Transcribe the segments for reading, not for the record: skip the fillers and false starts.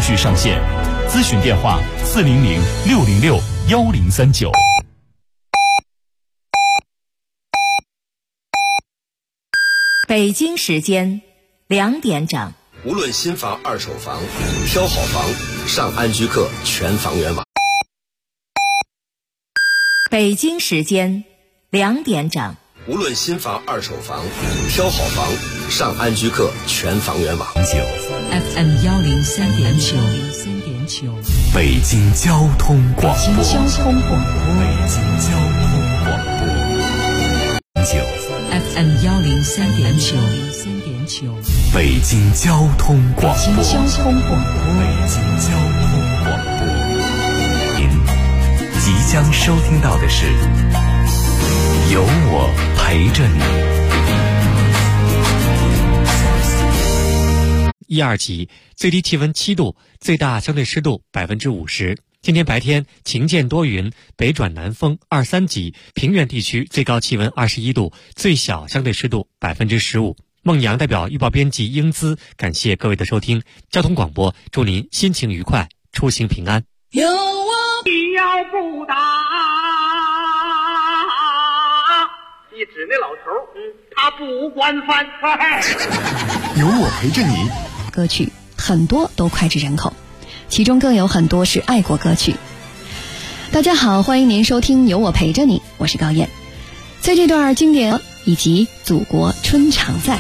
续上线，咨询电话400-606-1039。 北京时间2点整。 无论新房二手房，挑好房上安居客全房源网。 北京时间2点整。 无论新房二手房，挑好房上安居客全房源网。 FM 103.9， 北京交通广播。 北京交通广播。FM 103.9， 北京交通广播。 北京交通广播。 您即将收听到的是有我陪着你。 12级，最低气温7度，最大相对湿度50%。今天白天晴间多云，北转南风2-3级，平原地区最高气温21度，最小相对湿度15%。孟阳代表预报编辑英姿，感谢各位的收听。交通广播，祝您心情愉快，出行平安。 有我必要不打，一指那老头，他不惯犯。 有我陪着你。 歌曲很多都脍炙人口，其中更有很多是爱国歌曲。大家好，欢迎您收听有我陪着你，我是高燕。在这段经典以及祖国春常在。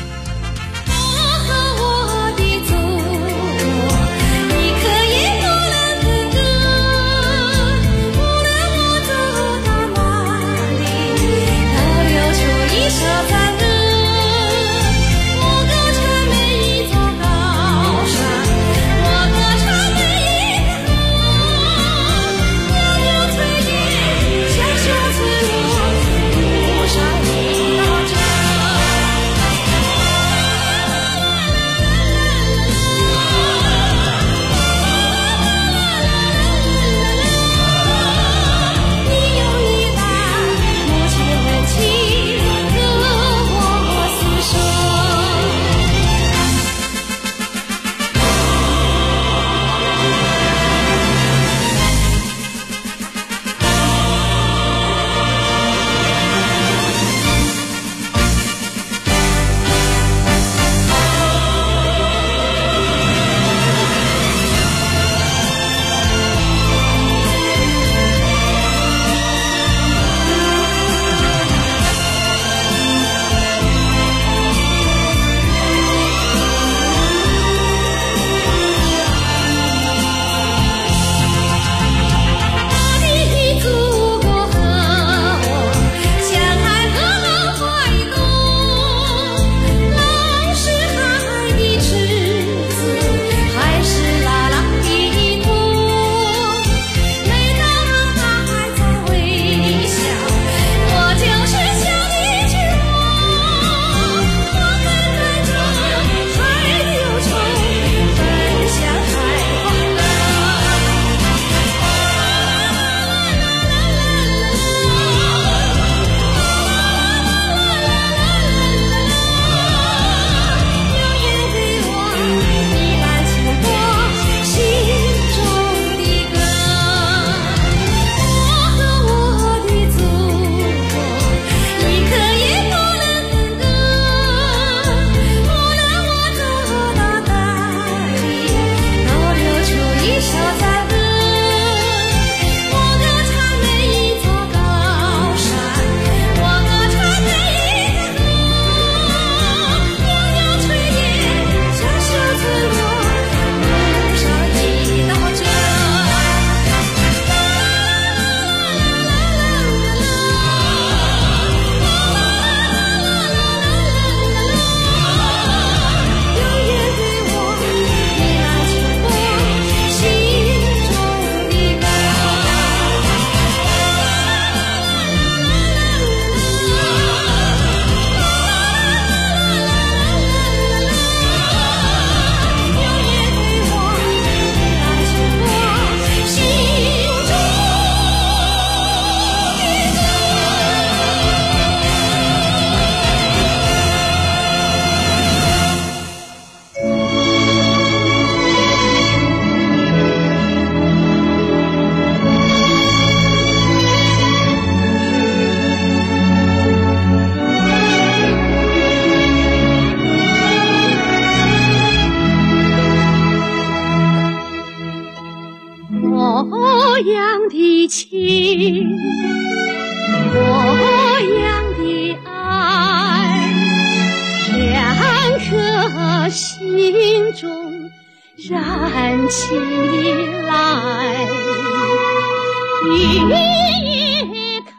样的情，模样的爱，两颗心中燃起来，一叶开，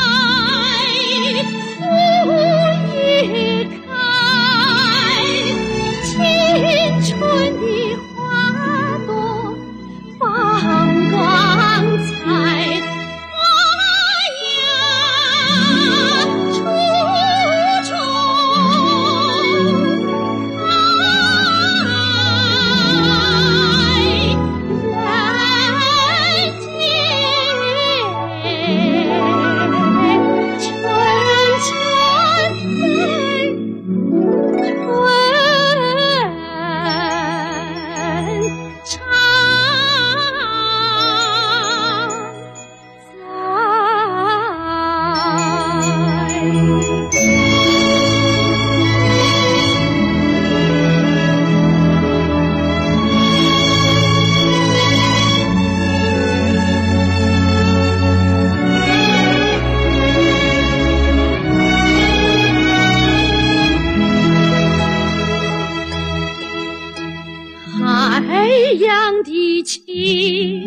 复一开，青春的花朵放光彩，花呀初衷海洋的情，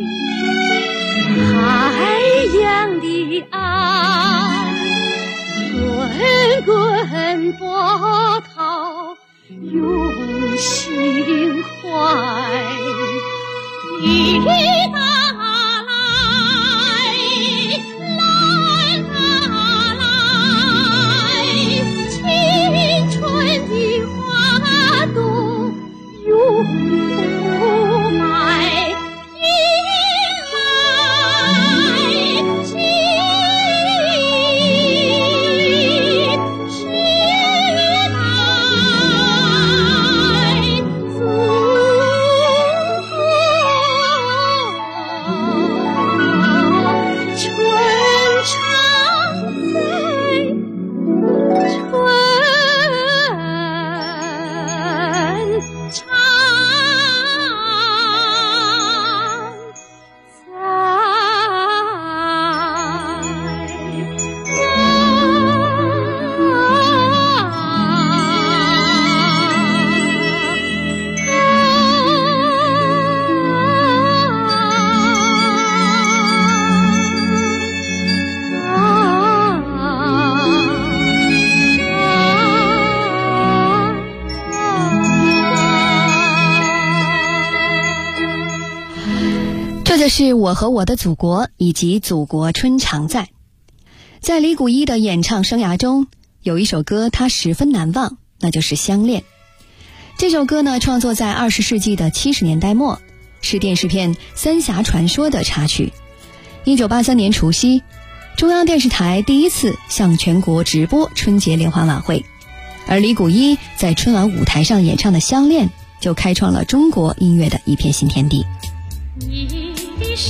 海洋的爱，滚滚波涛涌心怀，一打来，来来，青春的花朵永不埋，一来情，十来春常在，春常这就是我和我的祖国以及祖国春常在。在李谷一的演唱生涯中，有一首歌他十分难忘，那就是《相恋》。这首歌呢，创作在20世纪的70年代末，是电视片《三峡传说》的插曲。1983年除夕，中央电视台第一次向全国直播春节联欢晚会，而李谷一在春晚舞台上演唱的《相恋》，就开创了中国音乐的一片新天地。 你的身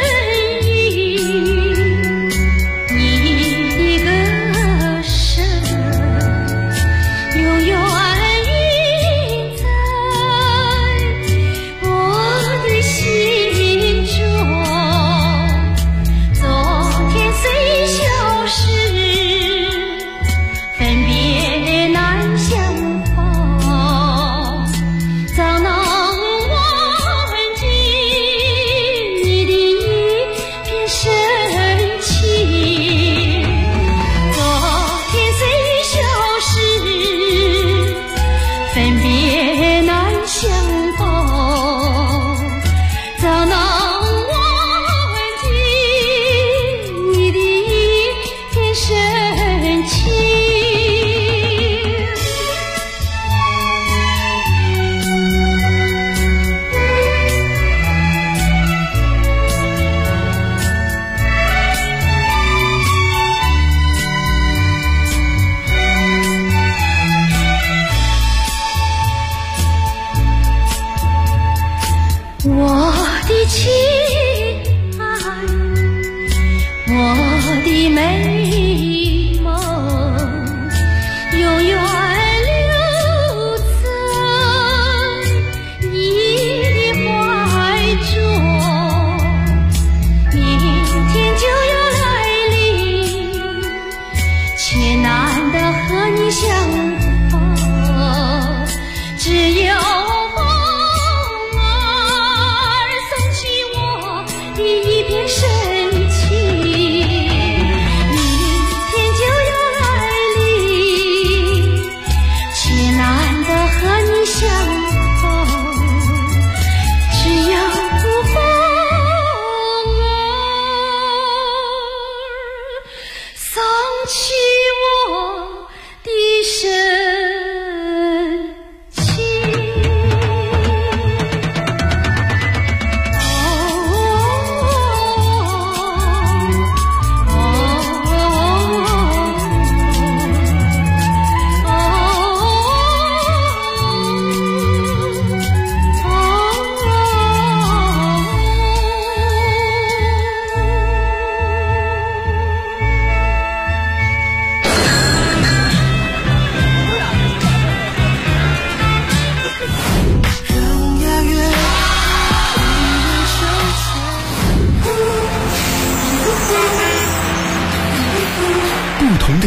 影，你的歌声，永远印在我的心中。昨天虽消逝，分别难相逢，怎能我的情爱，我的美梦，永远留在你的怀中。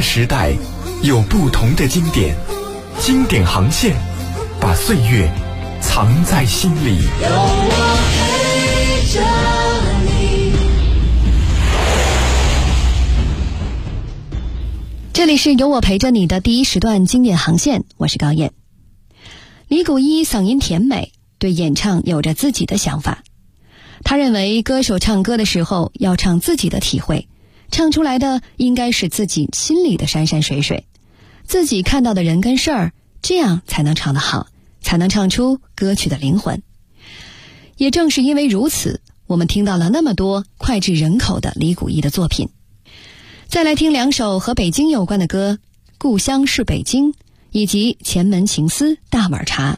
时代有不同的经典，经典航线把岁月藏在心里。 有我陪着你。 这里是有我陪着你的第一时段经典航线，我是高燕。李谷一嗓音甜美，对演唱有着自己的想法。他认为歌手唱歌的时候要唱自己的体会，唱出来的应该是自己心里的山山水水，自己看到的人跟事儿，这样才能唱得好，才能唱出歌曲的灵魂。也正是因为如此，我们听到了那么多脍炙人口的李谷一的作品。再来听两首和北京有关的歌，《故乡是北京》以及《前门情思大碗茶》。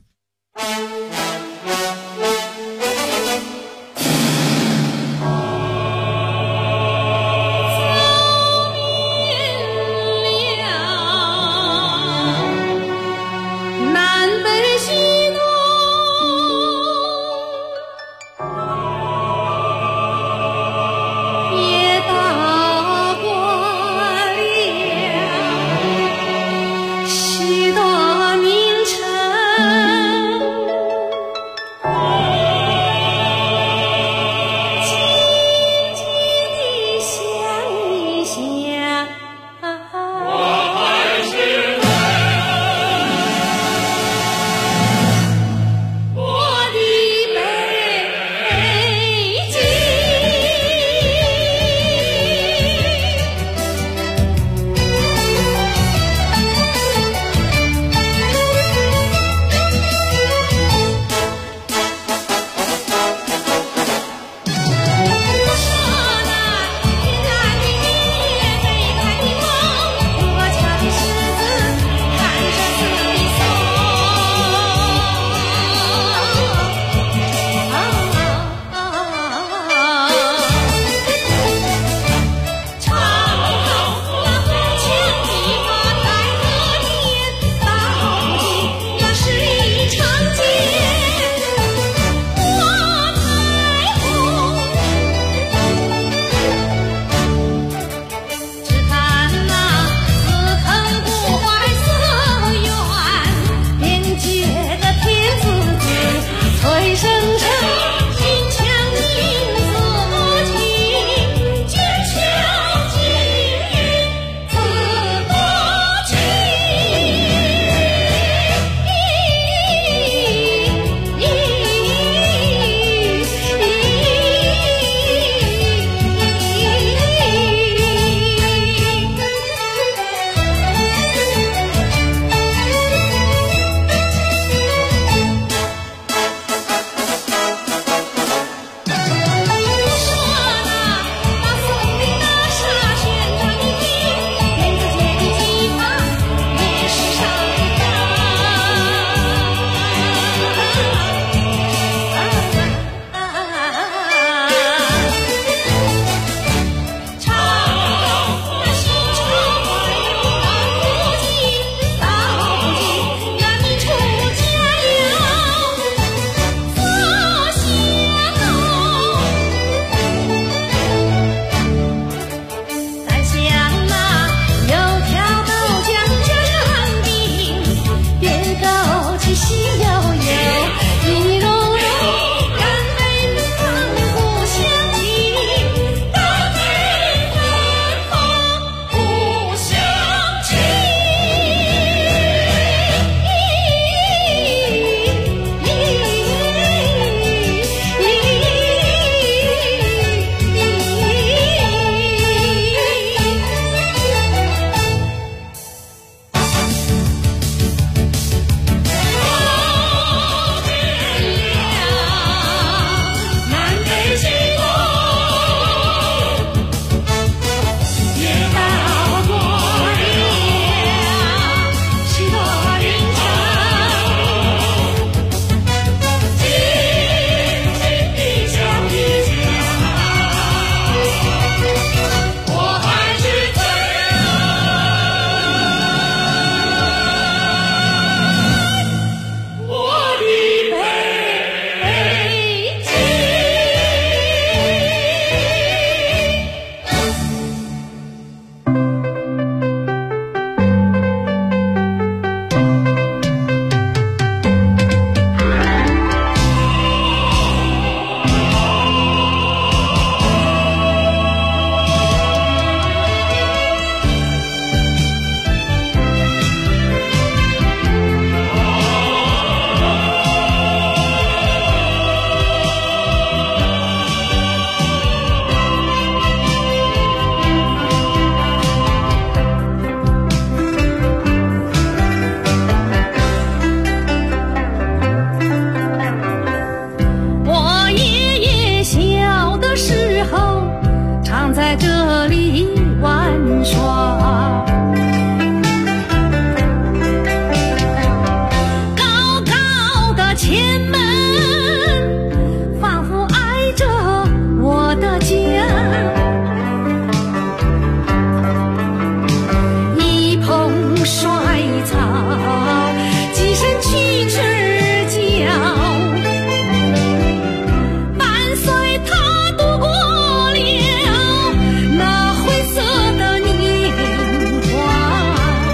随他度过了那灰色的年华，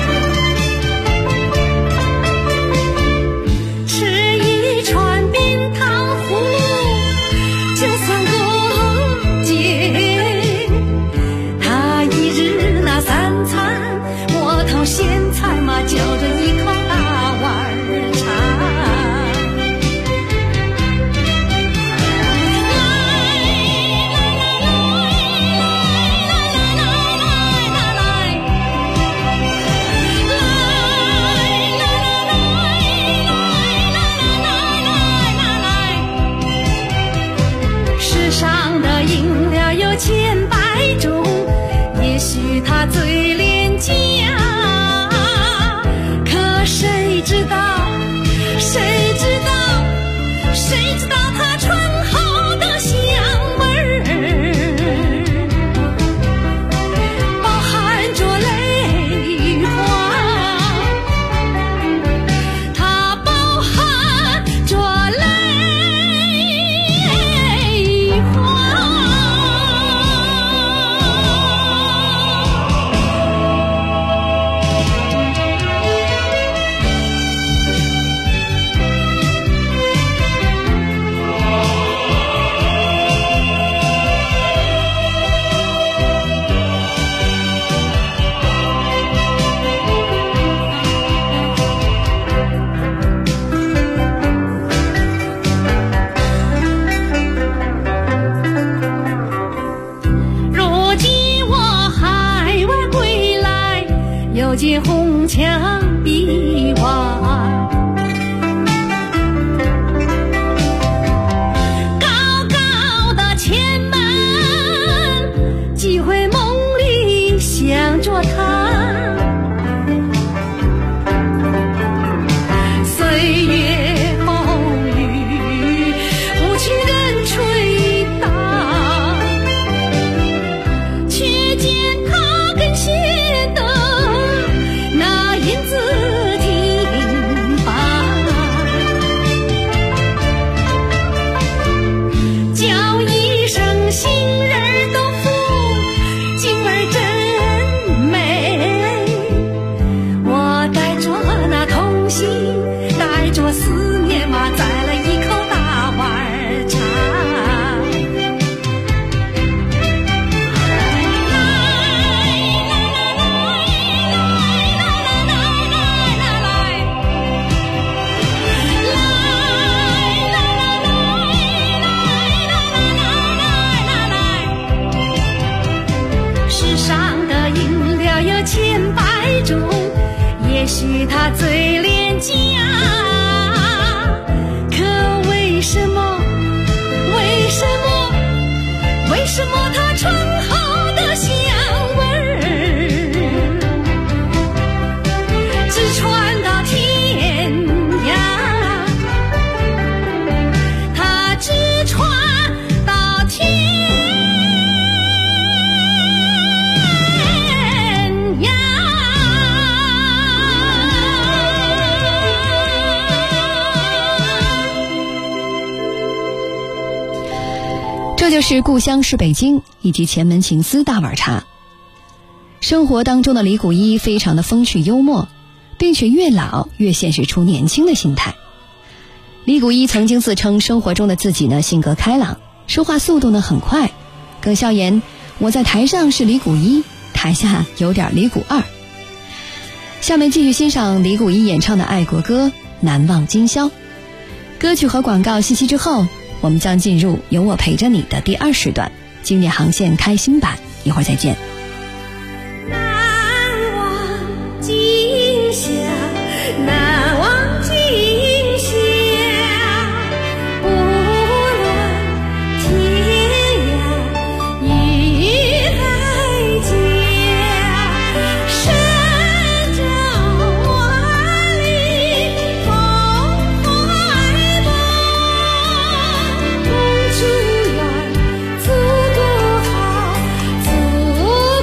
吃一串冰糖葫芦就算过节，他一日那三餐窝头咸菜嘛，嚼着一口大碗茶。世上的饮料有千百种，也许它最廉价，可谁知道它醇厚的香味儿，包含着泪花，它包含着泪花。如今我海外归来，又见红墙碧瓦，高高的前门，几回梦里想着他，岁月风雨无情人吹打，却见他跟前的那银子挺拔，叫一声杏仁豆腐，京味真美。我带着那童心，带着思念嘛，摘了一口大碗茶。世上的饮料有千百种，也许它最廉价，可为什么它醇厚的香味儿直传到天涯，它直传到天涯。 这就是故乡是北京以及前门情思大碗茶。生活当中的李谷一非常的风趣幽默，并且越老越显示出年轻的心态。李谷一曾经自称生活中的自己呢性格开朗，说话速度呢很快，更笑言我在台上是李谷一，台下有点李谷二。下面继续欣赏李谷一演唱的爱国歌《难忘今宵》。歌曲和广告信息之后，我们将进入有我陪着你的第二时段，经典航线开心版，一会儿再见。 难忘今宵，难忘今宵，不论天涯与海角，神州万里风怀抱，梦中远，祖国好，祖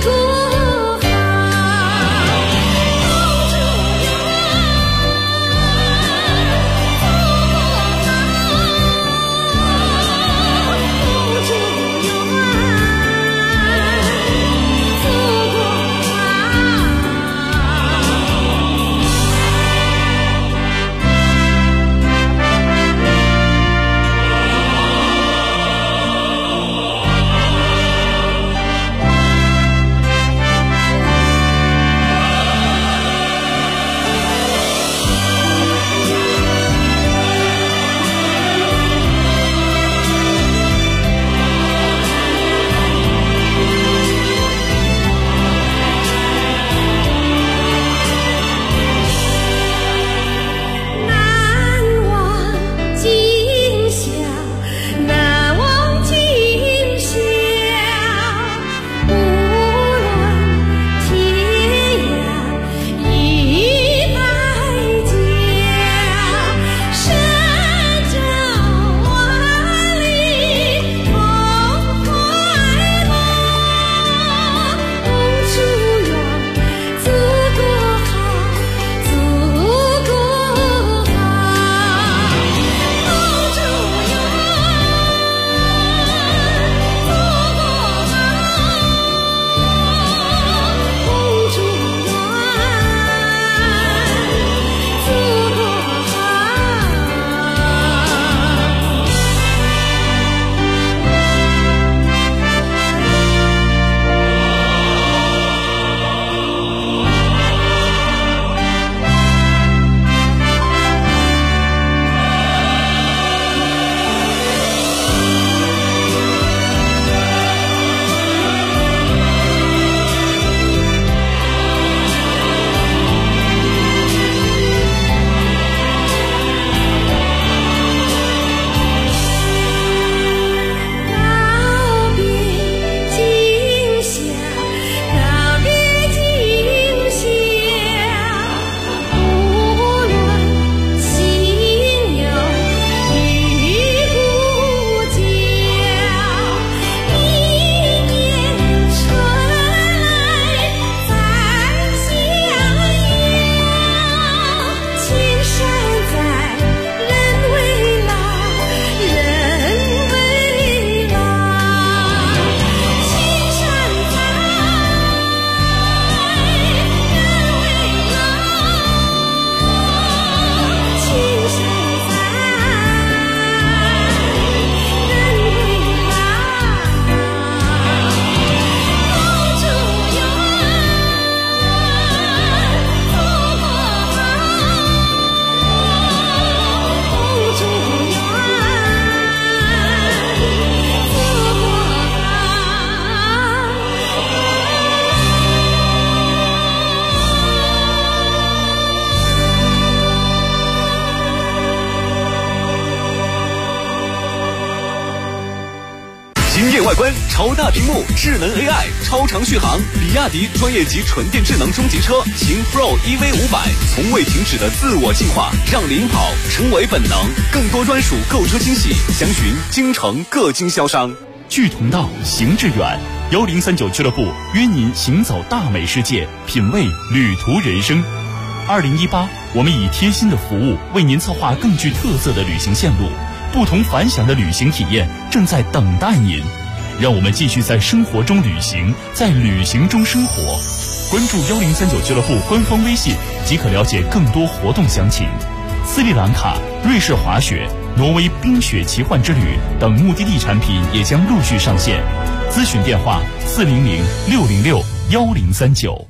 惊艳外观，超大屏幕，智能 AI， 超长续航，比亚迪专业级纯电智能中级车秦 Pro EV500，从未停止的自我进化，让领跑成为本能。更多专属购车惊喜，详询京城各经销商。 聚同道，行致远，1039俱乐部约您行走大美世界，品味旅途人生。2018，我们以贴心的服务为您策划更具特色的旅行线路，不同凡响的旅行体验正在等待您。让我们继续在生活中旅行，在旅行中生活。关注1039俱乐部官方微信即可了解更多活动详情。斯里兰卡、瑞士滑雪、挪威冰雪奇幻之旅等目的地产品也将陆续上线。咨询电话400-606-1039。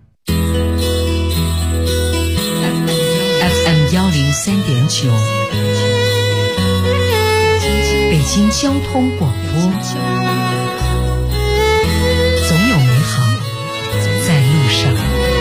FM 103.9，北京交通广播，总有美好在路上。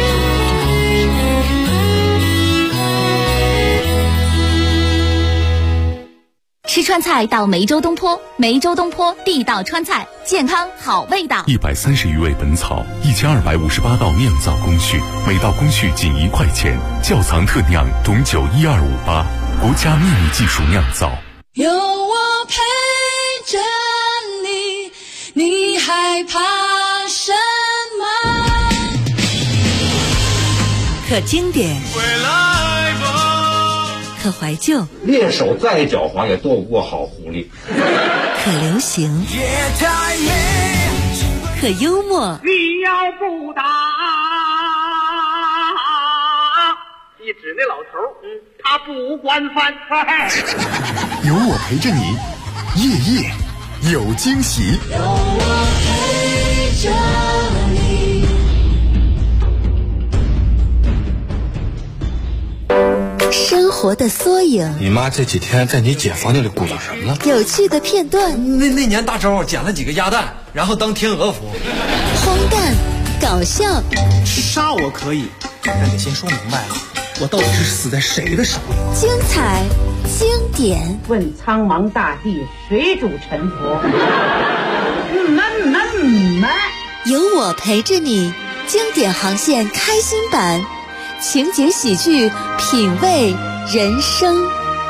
吃川菜到梅州东坡，梅州东坡地道川菜，健康好味道。 130余味本草，1258道酿造工序，每道工序仅1块钱。窖藏特酿董酒12588，国家秘密技术酿造。 有我陪着你，你害怕什么？ 可经典，可怀旧， 猎手再狡猾也躲不过好狐狸。 可流行，可幽默。 你要不打，一指那老头，他不惯犯。 有我陪着你，夜夜有惊喜。 有我陪着你。 生活的缩影， 你妈这几天在你姐房间里鼓捣什么呢？ 有趣的片段。 那年大周捡了几个鸭蛋，然后当天鹅服。 荒诞，搞笑。 杀我可以，但得先说明白了，我到底是死在谁的手里？ 精彩，经典。 问苍茫大地，谁主沉浮？ 有我陪着你，经典航线开心版。情景喜剧，品味人生。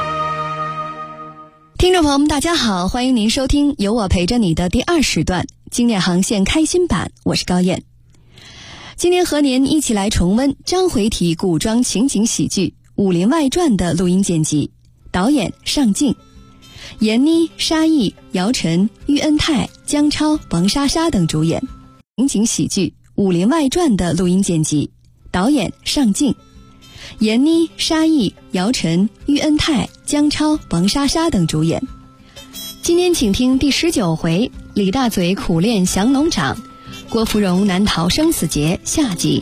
听众朋友们大家好，欢迎您收听有我陪着你的第2时段经典航线开心版，我是高燕。今天和您一起来重温章回体古装情景喜剧《武林外传》的录音剪辑，导演尚敬，闫妮、沙溢、姚晨、喻恩泰、姜超、王莎莎等主演。情景喜剧《武林外传》的录音剪辑，导演尚敬，闫妮、沙溢、姚晨、喻恩泰、姜超、王莎莎等主演。今天请听第19回李大嘴苦练降龙掌，郭芙蓉难逃生死劫下集。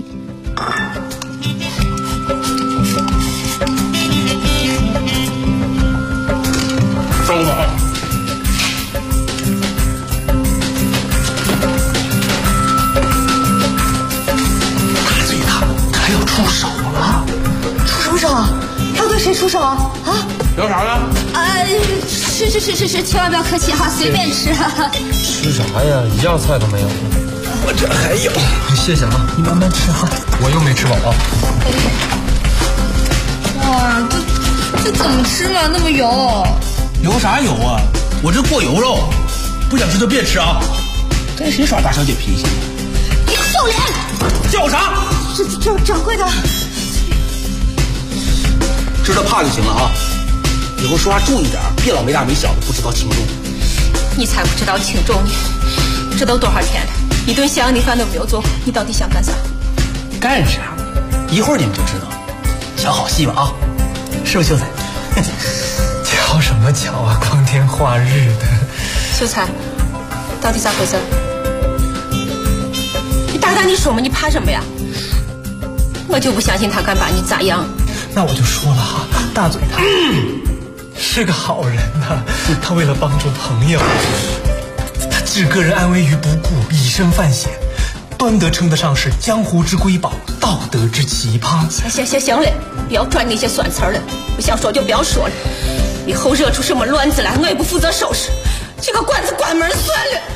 中了。 出手了！ 出什么手啊？他对谁出手啊？啊？ 要啥呢？ 吃，千万不要客气哈，随便吃。 吃啥呀？一样菜都没有。 我这还有，谢谢啊，你慢慢吃哈，我又没吃饱啊。 哇，这怎么吃嘛？那么油。 油啥油啊？我这过油肉，不想吃就别吃啊。跟谁耍大小姐脾气？ 你臭脸！ 叫啥？ 这掌柜的， 知道怕就行了啊！以后说话注意点，别老没大没小的，不知道轻重。 你才不知道轻重呢！这都多少天了，一顿想你饭都没有做过，你到底想干啥？ 干啥？一会儿你们就知道。瞧好戏吧啊！是不是秀才？ 瞧什么瞧啊？光天化日的。 秀才，到底咋回事？你大胆你说嘛，你怕什么呀？我就不相信他敢把你咋样。 那我就说了哈，大嘴他是个好人呐，他为了帮助朋友，他置个人安危于不顾，以身犯险，端得称得上是江湖之瑰宝，道德之奇葩。 行了，不要转那些酸词了，不想说就不要说了，以后惹出什么乱子来，我也不负责收拾，这个馆子关门算了。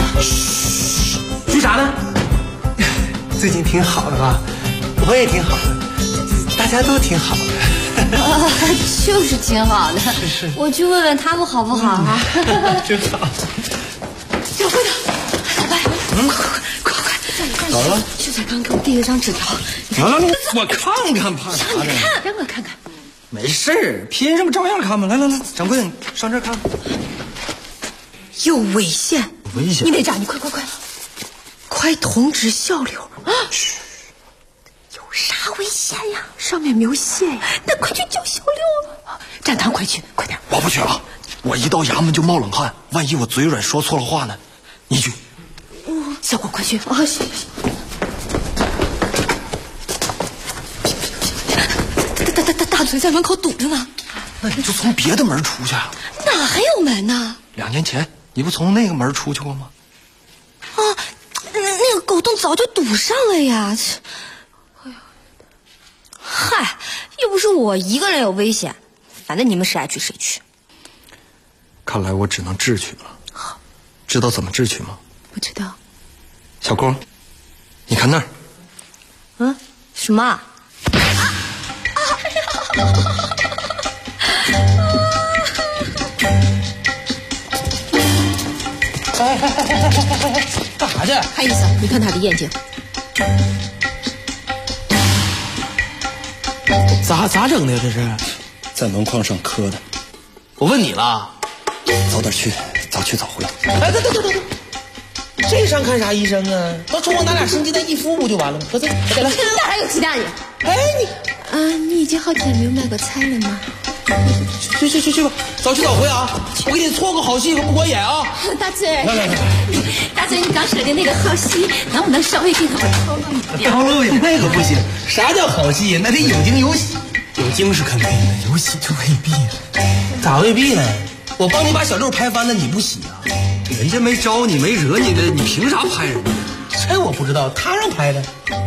嘘啥呢？最近挺好的吧？我也挺好的，大家都挺好的。 就是挺好的。我去问问他们好不好啊？ 真好。 小慧的，老白，快！ 咋了？ 秀才刚给我递了张纸条。 来，我看看，怕啥的？ 让我看看。 没事，凭什么照样看吗？来，掌柜的，你上这儿看。 有危险！ 危险！ 你得站，你快通知小刘啊！有啥危险呀？上面没有写呀。那快去叫小刘啊！站堂，快去，快点！ 我不去啊！我一到衙门就冒冷汗，万一我嘴软说错了话呢？你去。 小果，快去啊！行。大嘴在门口堵着呢。 那你就从别的门出去啊。 哪还有门呢 ？2年前你不从那个门出去过吗？ 啊，那个狗洞早就堵上了呀。哎呀，嗨，又不是我一个人有危险，反正你们谁爱去谁去。 看来我只能智取了。知道怎么智取吗？ 不知道。 小郭，你看那儿。 嗯，什么啊？ 干啥去？ 看意思，你看他的眼睛。 咋整的呀？这是在门框上磕的。我问你了，早点去，早去早回。 哎，等，这上看啥医生啊？到中国拿俩生鸡蛋一孵不就完了吗？走，来。 哪还有鸡蛋呀？ 哎， 你已经好久没有买过菜了吗？ 去吧，早去早回啊！我给你撮个好戏可不管演啊！ 大嘴， 来， 大嘴，你刚说的那个好戏，能不能稍微给我透露一点？ 透露一点那个不行。啥叫好戏？那得有惊有喜。有惊是肯定的，有喜就未必了。咋未必呢？我帮你把小六拍翻了，你不喜啊？ 人家没招你，没惹你的，你凭啥拍人家？ 这我不知道，他让拍的。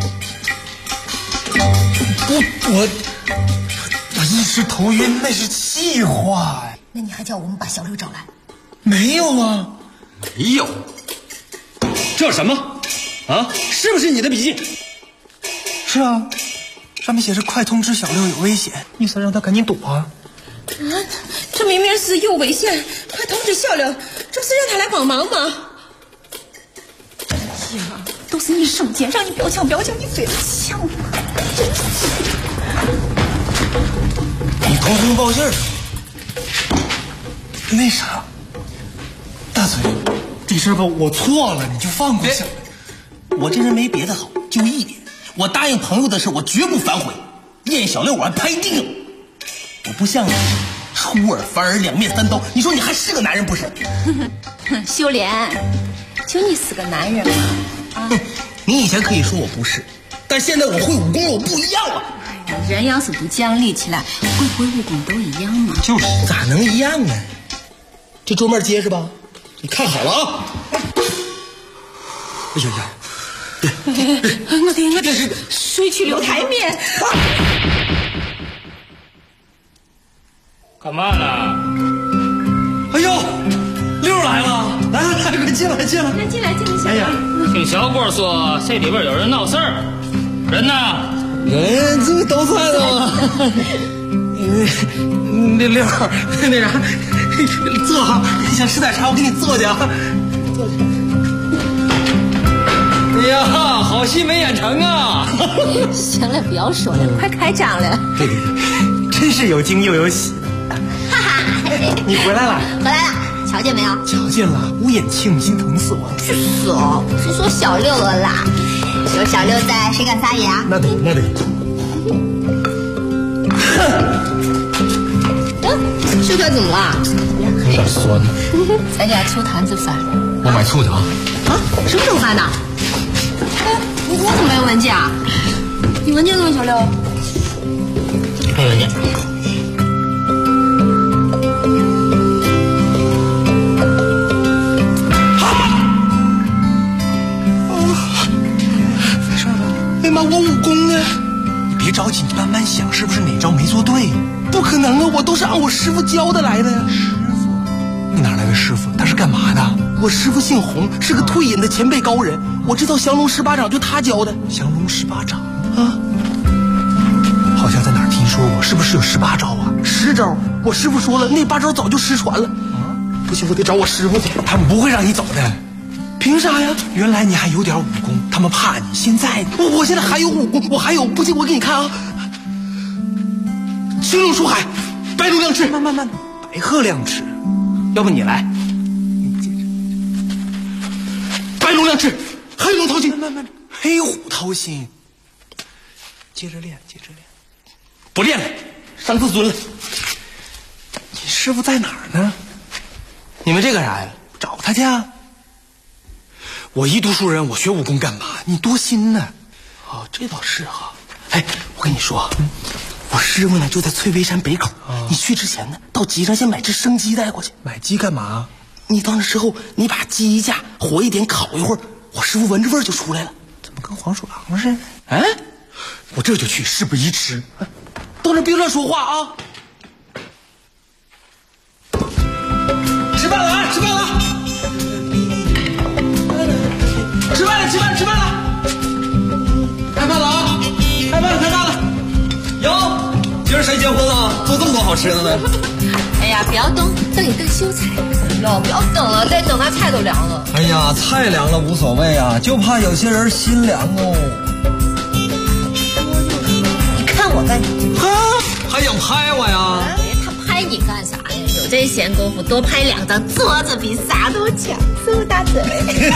我一时头晕，那是气话呀。 那你还叫我们把小六找来？ 没有啊， 没有。这什么？啊，是不是你的笔记？ 是啊，上面写着快通知小六有危险，意思让他赶紧躲啊。 这明明是有危险，快通知小六，这不是让他来帮忙吗？哎呀，都是你手贱，让你不要抢，你非得抢。 你通风报信儿。那啥，大嘴，这事吧我错了，你就放过小六。我这人没别的好，就一点，我答应朋友的事我绝不反悔。练小六我还拍定了，我不像你出尔反尔，两面三刀。你说你还是个男人不是？ 秀莲，就你是个男人吗？ 你以前可以说我不是，但现在我会武功了，我不一样了。 人要是不讲理起来，会武功都一样吗？ 就是咋能一样呢？这桌面结实吧？你看好了啊！ 哎呀， 我的是水去留台面。 干嘛呢？ 哎呦，六来了！来，快进来！ 进来！ 哎呀， 听小郭说这里边有人闹事儿，人呢？ 人这都在呢吗？那六，那啥，坐好，你想吃点啥？我给你做去啊。 哎呀，好戏没演成啊！ 行了，不要说了，快开张了。 对，真是有惊又有喜。 哈哈， 你回来了？ 回来了，瞧见没有？ 瞧见了，乌眼庆心疼死我了。 去死哦！是说小六了啦。有小六在，谁敢撒野啊？ 那得。 秀才怎么了？ 有点酸。 咱家醋坛子翻了。 我买醋去啊。 啊？什么时候翻的？哎，我怎么没有文件啊？你文件呢，小六？ 没文件。 没事吧？哎妈，我武功呢？你别着急，你慢慢想，是不是哪招没做对？不可能啊，我都是按我师傅教的来的呀。师傅？你哪来的师傅？他是干嘛的？ 我师傅姓洪，是个退隐的前辈高人。我这套降龙十八掌就他教的。 降龙十八掌啊，好像在哪儿听说过，是不是有18招啊 ？10招，我师傅说了，那8招早就失传了。不行，我得找我师傅去。 他们不会让你走的。 凭啥呀？ 原来你还有点武功，他们怕你。现在我现在还有武功，我还有，不信我给你看啊。青龙出海，白龙亮翅。 慢，白鹤亮翅。要不你来。 白龙亮翅，黑龙掏心。 慢，黑虎掏心。接着练。 不练了，伤自尊了。 你师傅在哪儿呢？ 你们这干啥呀？ 找他去啊。我一读书人，我学武功干嘛？你多心呢。 哦，这倒是哈。哎，我跟你说，我师傅呢就在翠微山北口。你去之前呢，到集上先买只生鸡带过去。 买鸡干嘛？ 你到那之后，你把鸡一架，火一点，烤一会儿，我师傅闻着味儿就出来了。 怎么跟黄鼠狼似的？ 哎，我这就去，事不宜迟。到那别乱说话啊！吃饭了啊！吃饭了！吃饭了！开饭了啊！开饭了！ 哟，今儿谁结婚了？做这么多好吃的呢？ 哎呀，不要动，等一等秀才。哟，不要等了，再等那菜都凉了。 哎呀，菜凉了无所谓啊，就怕有些人心凉哦。 你看我干啥？ 还想拍我呀？ 他拍你干啥呀？有这闲工夫，多拍2张桌子比啥都强，是不是大嘴？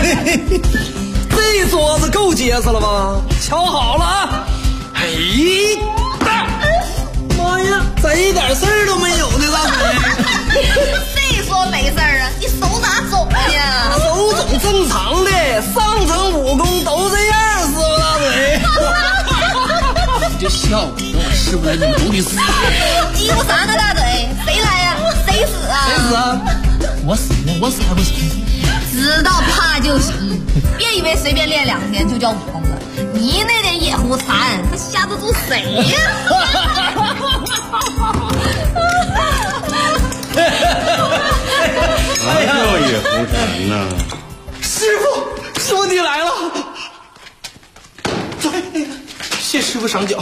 这桌子够结实了吧？瞧好了啊！哎呀，妈呀，这一点事儿都没有呢，大嘴。 谁说没事儿啊？你手咋肿呀？ 手肿正常的，上层武功都这样，是不大嘴？ 你就笑我师傅来，你们都得死。 急乎啥呢，大嘴？谁来呀？谁死啊？ 谁死啊？ 我死还不行？ 知道怕就行，别以为随便练2天就叫武功了。你那点野狐禅，他吓得住谁呀？ 啥叫野狐禅呢？ 师傅你来了！对，谢师傅赏脚。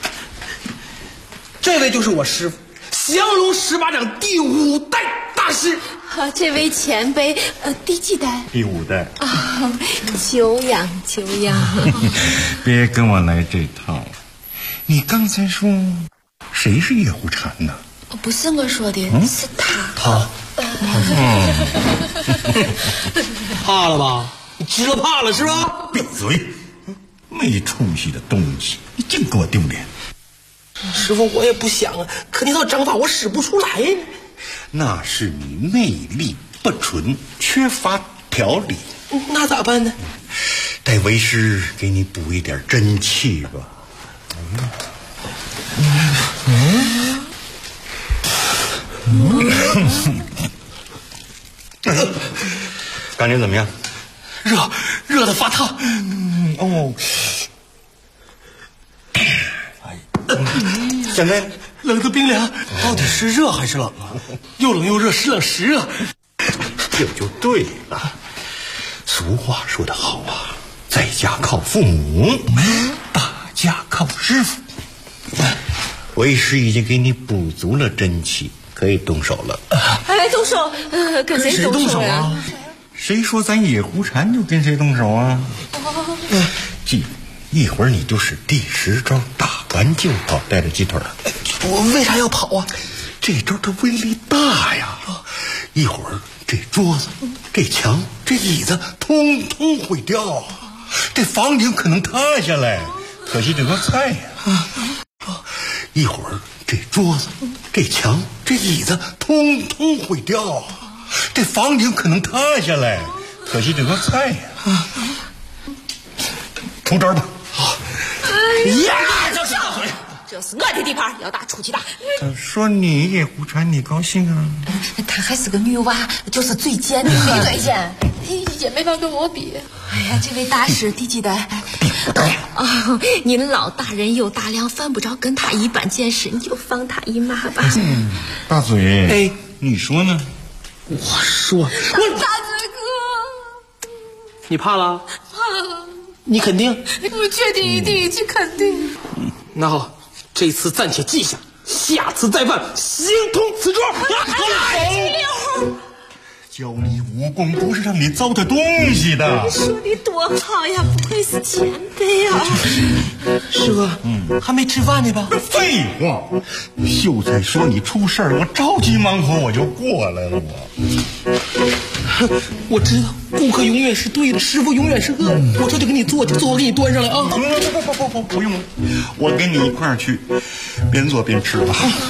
这位就是我师傅，降龙十八掌第5代大师。 这位前辈，第几代？ 第5代。 啊，久仰。 别跟我来这套。你刚才说谁是野狐禅呢？ 不是我说的，是他。怕了吧？你知道怕了是吧？ 闭嘴！没出息的东西，你净给我丢脸！ 师傅，我也不想啊，可那套掌法我使不出来。 那是你内力不纯，缺乏调理。 那咋办呢？ 待为师给你补一点真气吧。感觉怎么样？ 热的发烫。 哦。现在冷的冰凉，到底是热还是冷啊？又冷又热，时冷时热。 这就对了。俗话说得好啊，在家靠父母，大家靠师傅。为师已经给你补足了真气，可以动手了。 哎，动手？跟谁动手呀？ 谁说咱野狐禅就跟谁动手啊？记住，一会儿你就使第10招，打完就跑，带着鸡腿了。 我为啥要跑啊？ 这招它威力大呀！一会儿这桌子、这墙、这椅子通通毁掉，这房顶可能塌下来，可惜这道菜呀。一会儿这桌子、这墙、这椅子通通毁掉，这房顶可能塌下来，可惜这道菜呀。出招吧！ 这是我的地盘，要打出去打。 说你野狐禅，你高兴啊？ 她还是个女娃，就是最贱的，谁最贱？一姐没法跟我比。哎呀，这位大师第几代？哦，您老大人有大量，犯不着跟他一般见识，你就放他一马吧。 大嘴，你说呢？ 我说， 大嘴哥。 你怕了？ 怕了。 你肯定？ 我确定一定去肯定。 那好，这次暂且记下，下次再犯，形同此状。 教你武功不是让你糟蹋东西的。 说的多好呀，不愧是前辈呀。 师哥，还没吃饭呢吧？ 废话，秀才说你出事儿，我着急忙活我就过来了。 我知道，顾客永远是对的，师傅永远是恶的。我这就给你做去，做我给你端上来啊！ 不用了，我跟你一块儿去，边做边吃吧。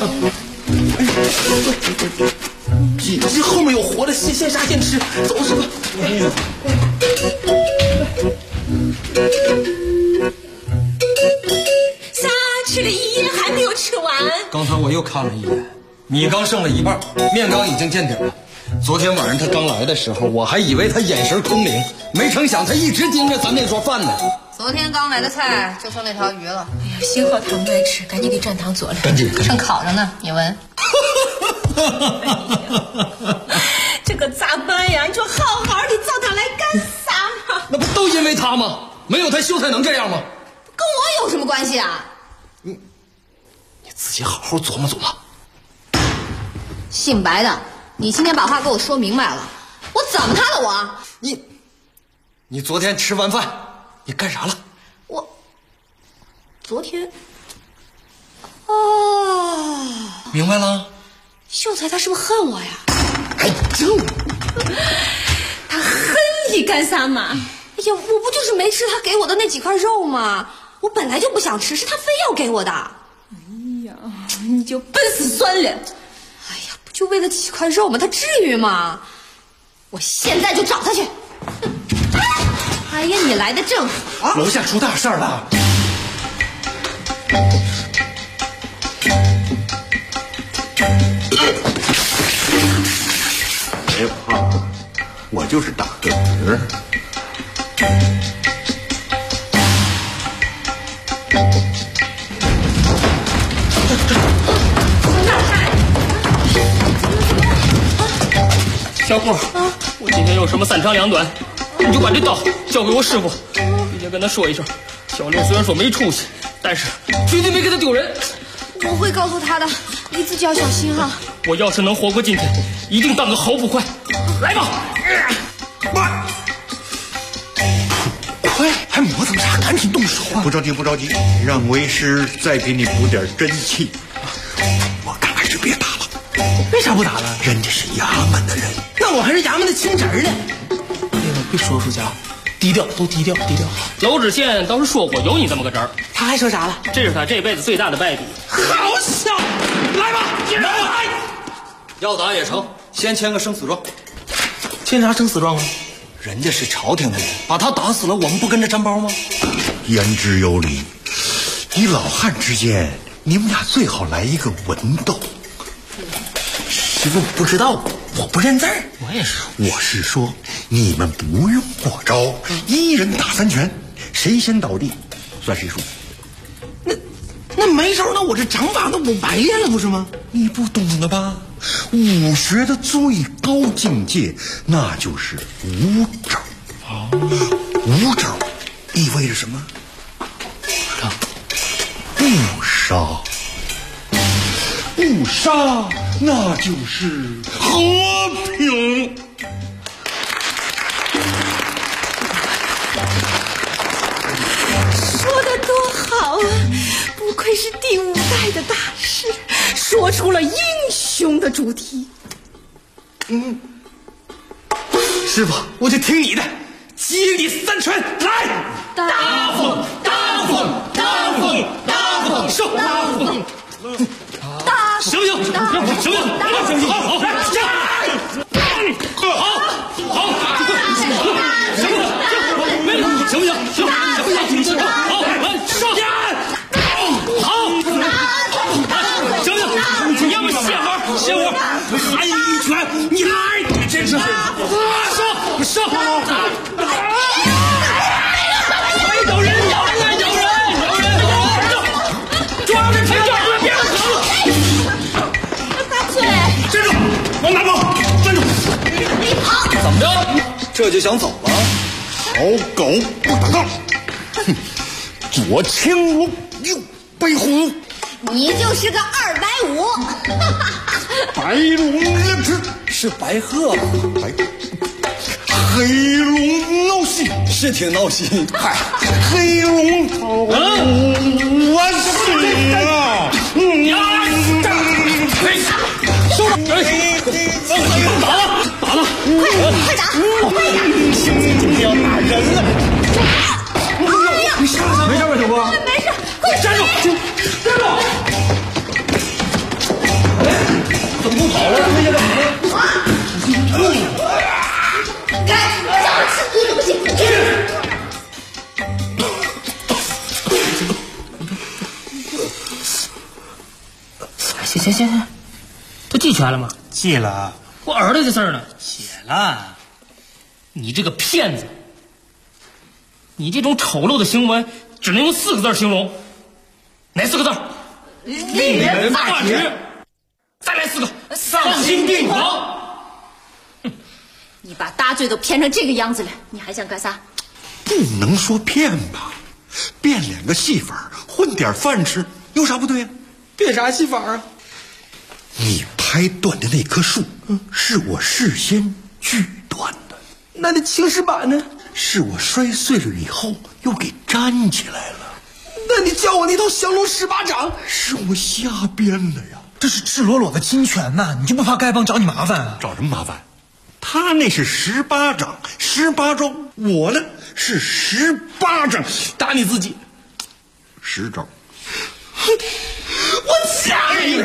这后面有活的，现杀现吃，走师傅。 啥？吃了一夜还没有吃完？ 刚才我又看了一眼，米刚剩了一半，面刚已经见底了。昨天晚上他刚来的时候，我还以为他眼神空灵，没成想他一直盯着咱那桌饭呢。 昨天刚来的菜就剩那条鱼了。 哎呀，幸好他们爱吃，赶紧给蘸汤做了。 赶紧， 正烤着呢，你闻。 这个咋办呀？你说好好的找他来干啥嘛？ 那不都因为他吗？没有他，秀才能这样吗？ 跟我有什么关系啊？ 你自己好好琢磨琢磨。 姓白的，你今天把话给我说明白了。我怎么他了我？ 你昨天吃完饭，你干啥了？ 我昨天明白了。 秀才他是不是恨我呀？ 哎，就他恨你干啥嘛？ 哎呀，我不就是没吃他给我的那几块肉吗？我本来就不想吃，是他非要给我的。 哎呀，你就笨死算了。 哎呀，不就为了几块肉吗？他至于吗？我现在就找他去。哎呀，你来的正好。 楼下出大事了。 别怕，我就是打个嗝。 小虎，我今天有什么三长两短，你就把这刀交给我师傅，并且跟他说一声，小六虽然说没出息，但是绝对没给他丢人。 我会告诉他的，你自己要小心哈。 我要是能活过今天，一定当个好捕快。来吧， 快，还磨蹭啥？赶紧动手啊！ 不着急，不着急，让为师再给你补点真气。我看还是别打了。 为啥不打了？ 人家是衙门的人， 那我还是衙门的亲侄儿呢。别说出去啊，低调，都低调，低调。 娄知县倒是说过有你这么个侄儿， 他还说啥了？ 这是他这辈子最大的败笔。 好笑，来吧，来！ 要打也成，先签个生死状。 签啥生死状啊？ 人家是朝廷的人，把他打死了，我们不跟着沾包吗？ 言之有理。你老汉之间，你们俩最好来一个文斗。 师傅不知道，我不认字儿。 我也是。 我是说，你们不用过招，一人打3拳，谁先倒地，算谁输。 那没招，那我这掌法那我白练了不是吗？ 你不懂了吧？武学的最高境界，那就是无招。无招意味着什么？不杀。不杀，那就是和平。 说的多好啊！不愧是第5代的大师，说出了英雄的主题。 师傅，我就听你的，接你3拳，来！大风，大风，大风，大风，上！ 行不行？行不行？行不行？好，好，行不行？行，好，来上！好，行不行？你要不歇会儿，歇会儿，还有1拳，你来，真是上！有人！抓着他！别跑！ 大嘴， 站住！往哪跑？站住！ 你跑！ 怎么着？这就想走了？ 好狗不打杠。哼，左青龙，右白虎。 你就是个250。 白龙两翅是白鹤， 黑龙闹心是挺闹心。 嗨，黑龙头我心啊！ 收了，打了， 快打！ 要打人了！ 哎呀， 没事吧，小波？ 没事，快站住！站住！ 怎么不跑了？没干嘛？ 叫我吃毒东西！ 行，都记全了吗？ 记了。 我儿子的事儿呢？ 写了。 你这个骗子！你这种丑陋的行为只能用4个字形容，哪4个字？ 令人发指。 再来4个，丧心病狂。 你把大嘴都骗成这个样子了，你还想干啥？ 不能说骗吧，变2个戏法，混点饭吃，有啥不对啊？ 变啥戏法啊？ 你拍断的那棵树，是我事先锯断的。 那你青石板呢？ 是我摔碎了以后又给粘起来了。 那你教我那套降龙18掌， 是我瞎编的呀。 这是赤裸裸的侵权呐！你就不怕丐帮找你麻烦啊？ 找什么麻烦？他那是18掌18招，我呢是18掌打你自己 10招。 我吓你！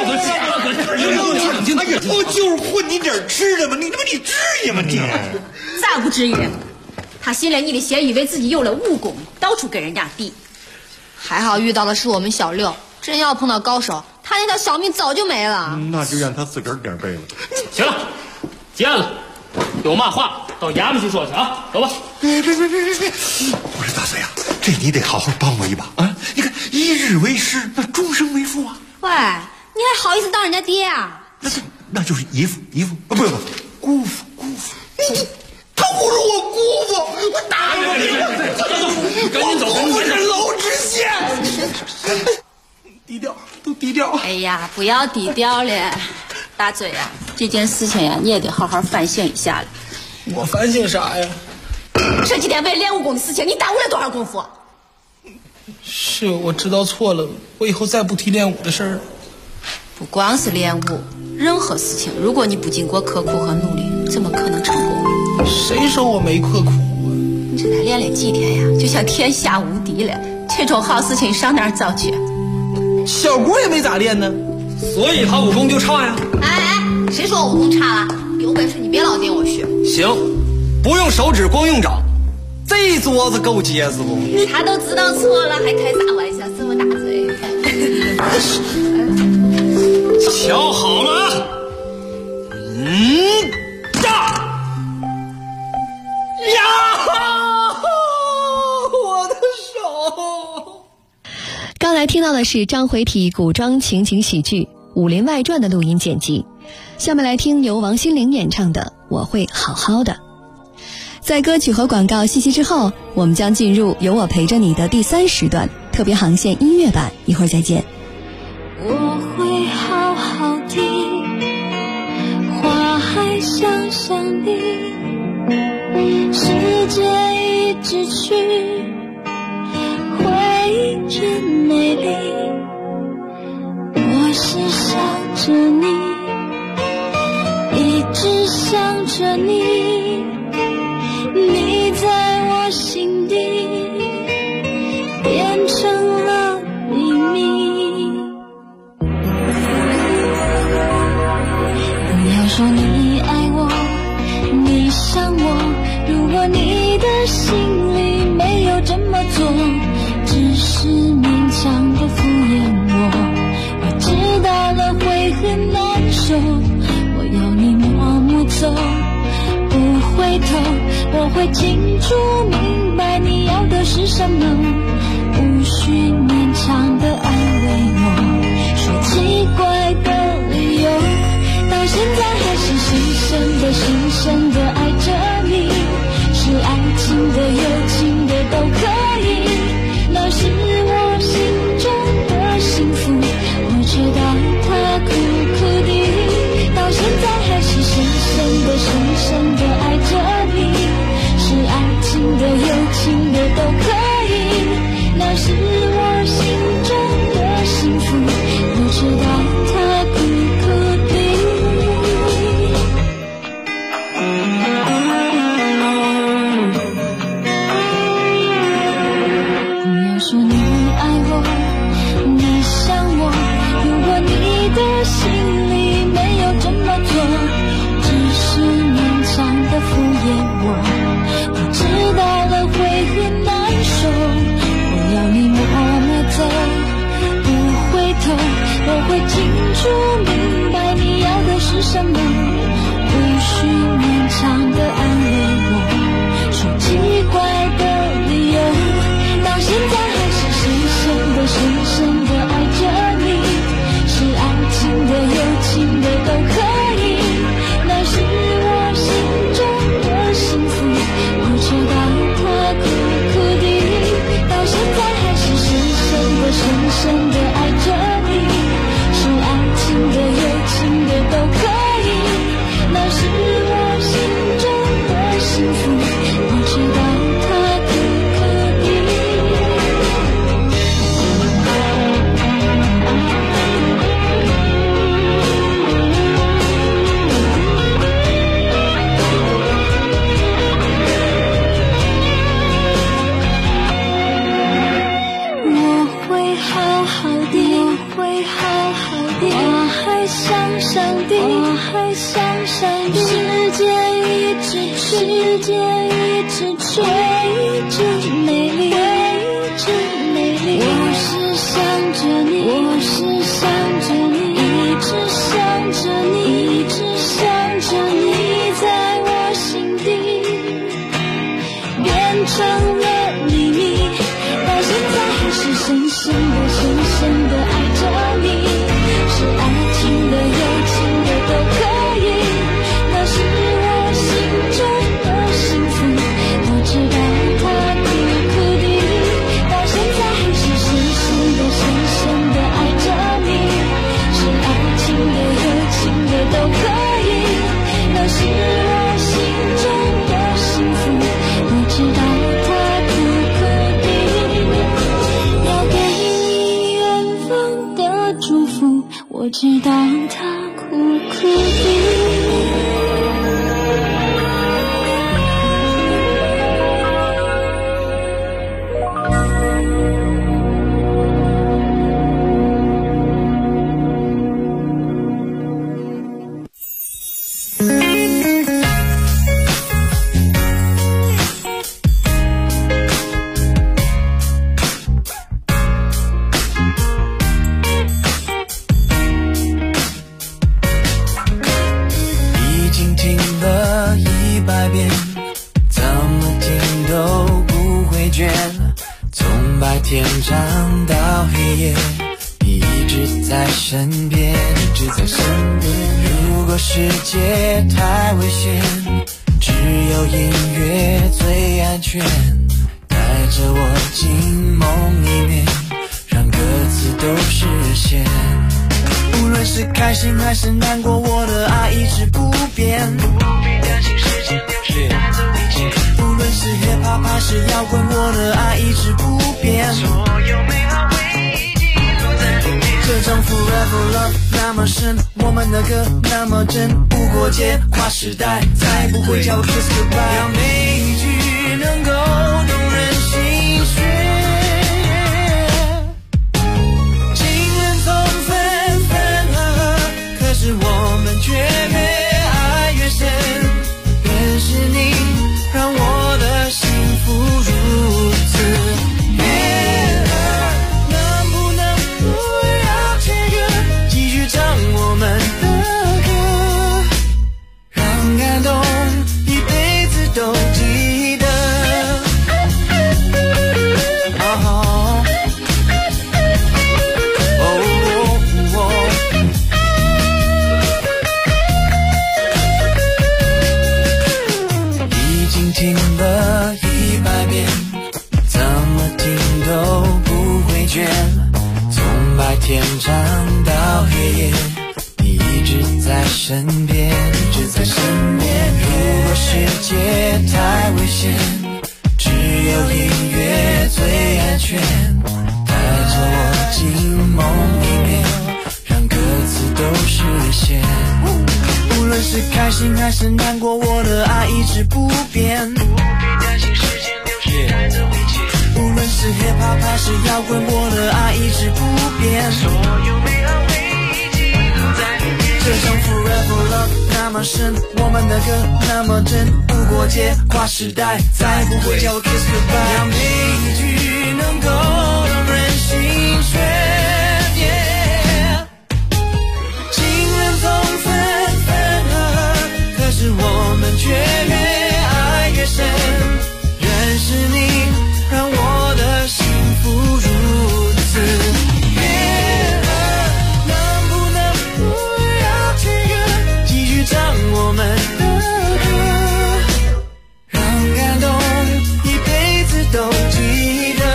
我就是混你点吃的嘛，你至于吗你？ 咋不至于？他信了你的邪，以为自己有了武功，到处跟人家比。还好遇到的是我们小六，真要碰到高手，他那条小命早就没了。 那就让他自个儿点背了。 行了，结案了，有嘛话到衙门去说去啊！走吧。 别！我说大嘴啊，这你得好好帮我一把啊！你看一日为师，那终生为父啊！ 喂，你还好意思当人家爹啊？ 那就是姨父啊，不，姑父。他侮辱我姑父，我打你！ 赶紧走！ 我姑父是娄知县。 低调，都低调。 哎呀，不要低调了，大嘴呀，这件事情呀，你也得好好反省一下了。 我反省啥呀？ 这几天为练武功的事情，你耽误了多少功夫？ 是我知道错了，我以后再不提练武的事儿。 不光是练武，任何事情，如果你不经过刻苦和努力，怎么可能成功？ 谁说我没刻苦啊？ 你这才练了几天呀，就像天下无敌了。这种好事情上哪儿找去？ 小郭也没咋练呢，所以他武功就差呀。 哎，谁说我武功差了？有本事你别老盯我学。 行，不用手指，光用掌，这桌子够结实不？ 他都知道错了，还开啥玩笑？这么大嘴。 瞧好了啊！呀！我的手。 刚才听到的是章回体古装情景喜剧《武林外传》的录音剪辑，下面来听由王心凌演唱的《我会好好的》。在歌曲和广告信息之后，我们将进入有我陪着你的第3时段特别航线音乐版，一会儿再见。 我会好好的，花还香香的，时间一直去，回忆真美丽。我是想着你，一直想着你，你在我心底变成了秘密。不要说你爱我，你想我，如果你的心里没有这么做，只是勉强的敷衍我知道了会很难受。我要你默默走，不回头，我会清楚明白你要的是什么，无需勉强的安慰我，说奇怪的理由，到现在还是新鲜的爱着你，是爱情的都可以，那是我心中的幸福。我知道它苦苦的。不要说你爱我，你想我，如果你的心里没有这么做，只是勉强的敷衍我，我知道了会很难受。我要你默默走，不回头，我会清楚明白你要的是什么，不需勉强的安慰我，说奇怪的理由，到现在还是深深的深深的爱着你，是爱情的有情的都可以，那是我心中的幸福。我知道它苦苦的，到现在还是深深的深深的爱着你，是爱情的有情的都可以，那是我心中的幸福。我知道它苦苦的。我会好好的，我会好好的，我还想上帝，我还想上帝，世界一直去，世界一直去，会一直美丽，会一直美丽。我是想着你，我是想着你，一直想着你，一直想着你，在我心底变成了秘密，到现在还是深深的深深的爱着你，是爱情的有情的都可以，那是我心中的幸福。我知道它苦苦的，到现在还是深深的深深的爱着你，是爱情的有情的都可以，那是我心中的幸福。我知道它苦苦的，要给你远方的祝福。我知道它苦苦的。 已经听了100遍，怎么听都不会倦。从白天长到黑夜，你一直在身边，一直在身边。如果世界太危险，只有音乐最安全，带着我进梦里面，让歌词都实现。无论是开心还是难过，我的爱一直不变，不必担心时间流逝带走一切。无论是 hiphop 还是摇滚，我的爱一直不变，所有美好回忆记录在里面。这种 forever love 那么深，我们的歌那么真，无国界跨时代，再不会叫 kiss goodbye。让每一句能够动人心弦。是我们却越爱越深，原是你让我的幸福如此悦耳。能不能不要切割，继续唱我们的歌，让感动一辈子都记得。听了100遍，怎么听都不会倦。从白天长到黑夜，你一直在身边，一直在身边。如果世界太危险，只有音乐心还是难过，我的爱一直不变，不必担心时间流逝带走一切。无论是 hip hop 还是摇滚，我的爱一直不变，所有美好回忆记录在里面。这种 forever love 那么深，我们的歌那么真，无国界跨时代，再不会叫我 kiss goodbye。让每一句能够让人心碎。我们却越爱越深，原是你让我的幸福如此悦耳。能不能不要这个继续唱我们的歌，让感动一辈子都记得。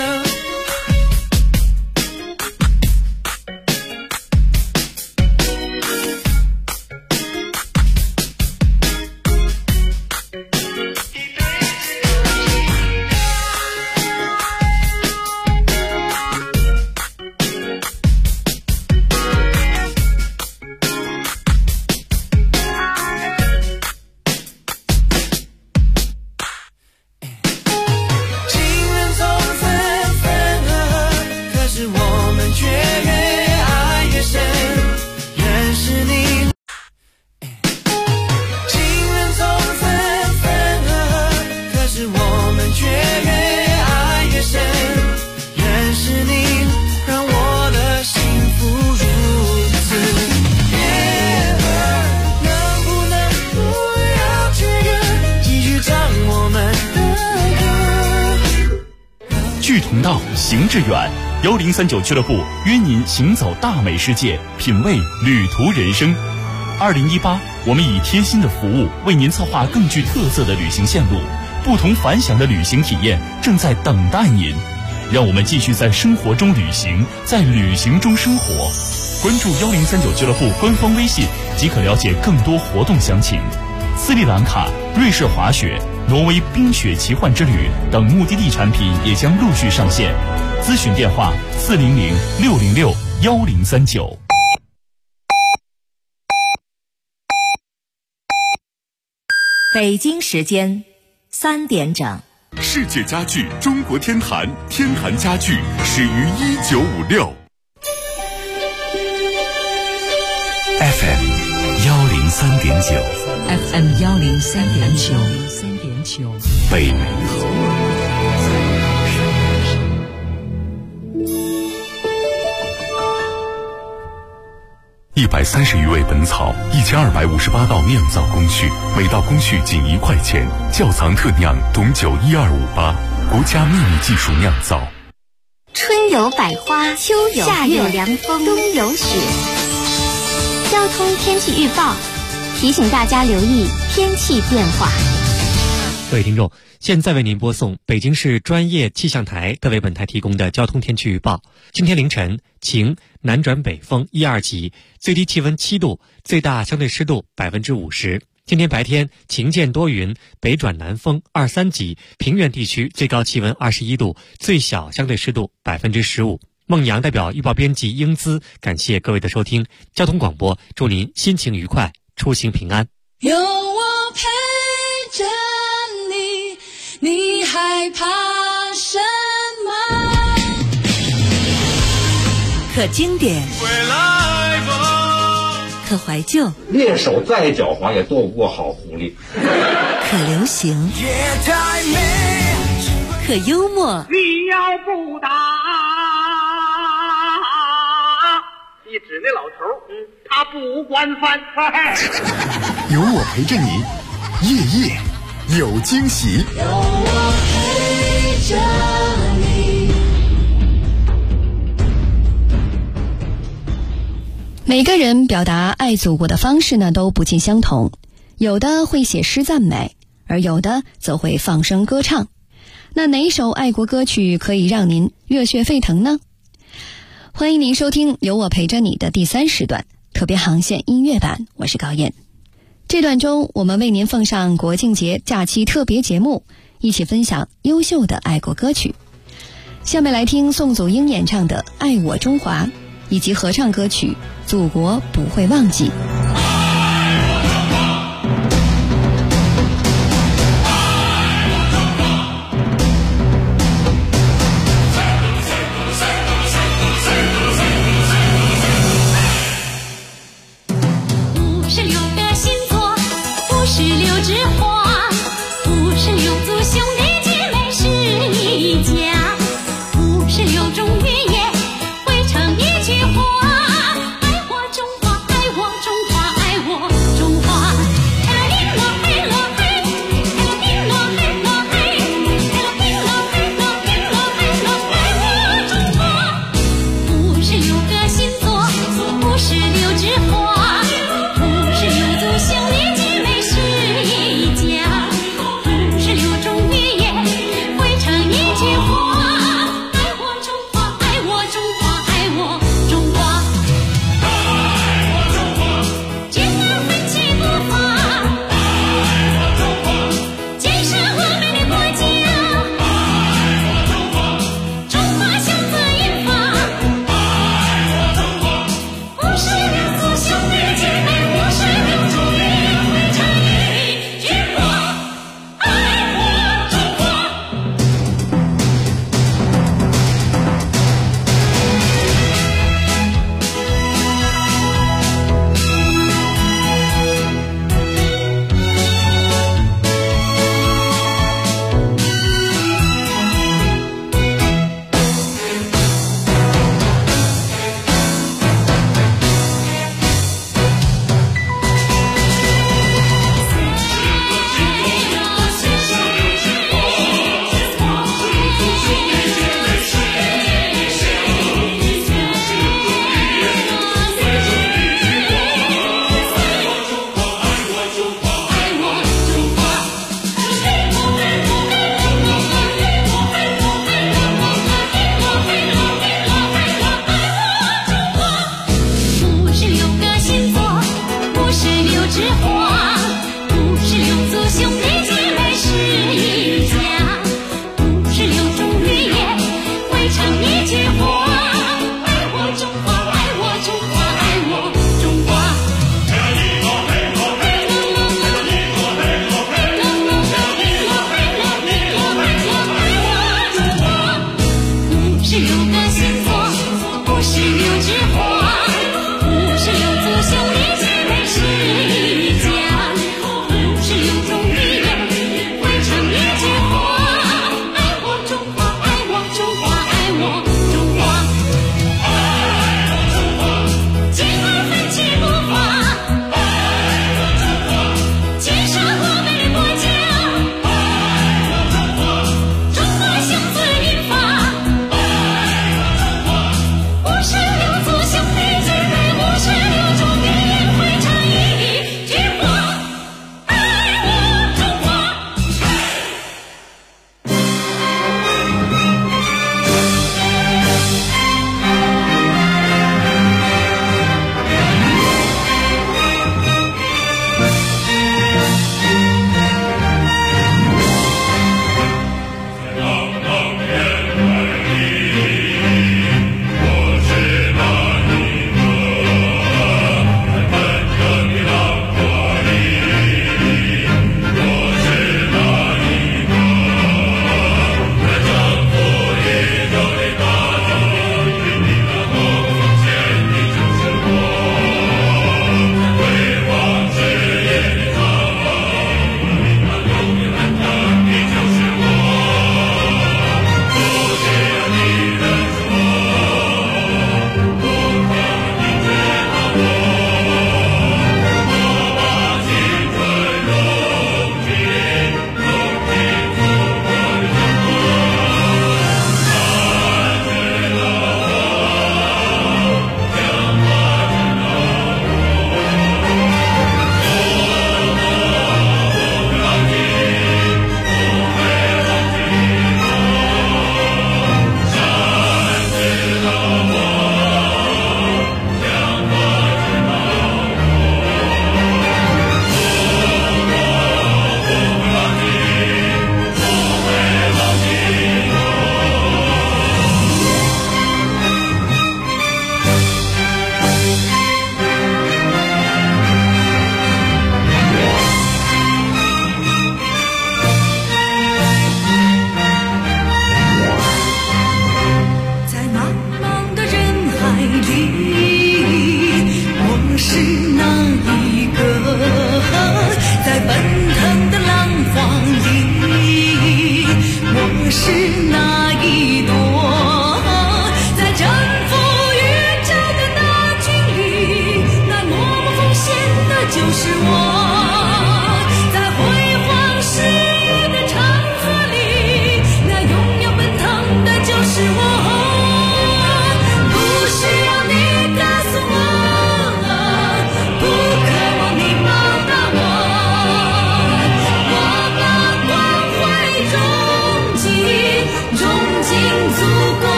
志同道，行致远。1039俱乐部约您行走大美世界，品味旅途人生。2018，我们以贴心的服务为您策划更具特色的旅行线路，不同凡响的旅行体验正在等待您。让我们继续在生活中旅行，在旅行中生活。关注1039俱乐部官方微信即可了解更多活动详情。斯里兰卡、瑞士滑雪、挪威冰雪奇幻之旅等目的地产品也将陆续上线。咨询电话400-606-1039。 北京时间3点整。 世界家具中国天坛，天坛家具始于1956。 FM 103.9 FM 103.9 北美130余味本草，1258道酿造工序，每道工序仅1块钱。窖藏特酿董酒12588，国家秘密技术酿造。 春有百花，秋有夏有凉风，冬有雪。交通天气预报提醒大家留意天气变化。 各位听众，现在为您播送北京市专业气象台特为本台提供的交通天气预报。今天凌晨晴，南转北风1、2级，最低气温7度，最大相对湿度50%。今天白天晴间多云，北转南风2、3级，平原地区最高气温21度，最小相对湿度15%。孟阳代表预报编辑英姿，感谢各位的收听。交通广播，祝您心情愉快，出行平安。 有我陪着你，你害怕什么？ 可经典，可怀旧， 猎手再狡猾也斗不过好狐狸。 可流行，可幽默。 你要不打，一指那老头，他不惯犯。 有我陪着你，夜夜有惊喜。 有我陪着你。 每个人表达爱祖国的方式呢都不尽相同，有的会写诗赞美，而有的则会放声歌唱。那哪首爱国歌曲可以让您热血沸腾呢？欢迎您收听有我陪着你的第3时段特别航线音乐版，我是高燕。这段中我们为您奉上国庆节假期特别节目，一起分享优秀的爱国歌曲。下面来听宋祖英演唱的《爱我中华》，以及合唱歌曲《祖国不会忘记》。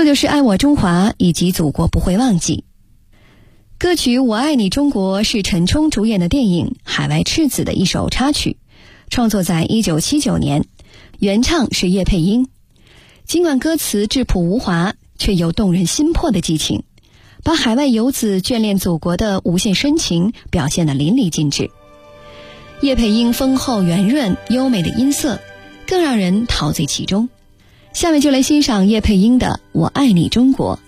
就是爱我中华以及祖国不会忘记。歌曲《我爱你中国》是陈冲主演的电影《海外赤子》的一首插曲，创作在1979年，原唱是叶佩英。尽管歌词质朴无华，却有动人心魄的激情，把海外游子眷恋祖国的无限深情表现得淋漓尽致。叶佩英丰厚圆润优美的音色更让人陶醉其中。下面就来欣赏叶佩英的《我爱你中国》。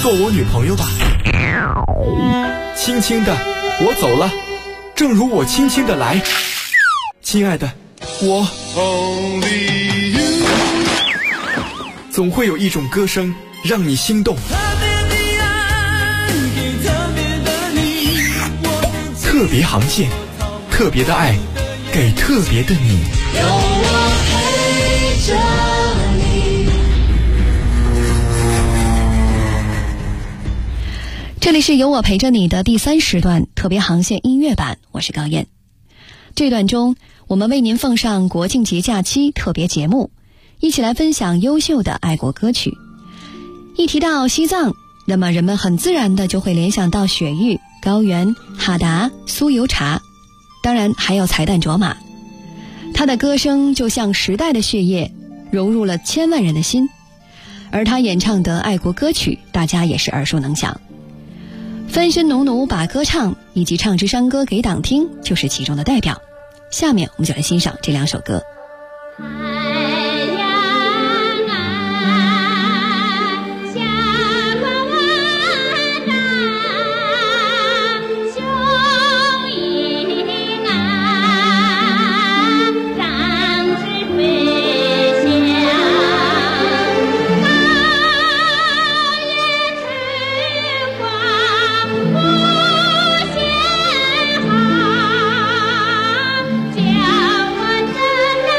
做我女朋友吧。轻轻的，我走了，正如我轻轻的来。亲爱的，我总会有一种歌声让你心动。特别航线，特别的爱，给特别的你。 有我陪着你。 这里是有我陪着你的第3时段特别航线音乐版，我是高燕。这段中，我们为您奉上国庆节假期特别节目，一起来分享优秀的爱国歌曲。一提到西藏，那么人们很自然的就会联想到雪域、高原、哈达、酥油茶，当然还有彩弹卓玛。他的歌声就像时代的血液，融入了千万人的心，而他演唱的爱国歌曲，大家也是耳熟能详。分身农奴把歌唱以及唱支山歌给党听，就是其中的代表。下面我们就来欣赏这2首歌。 叫我的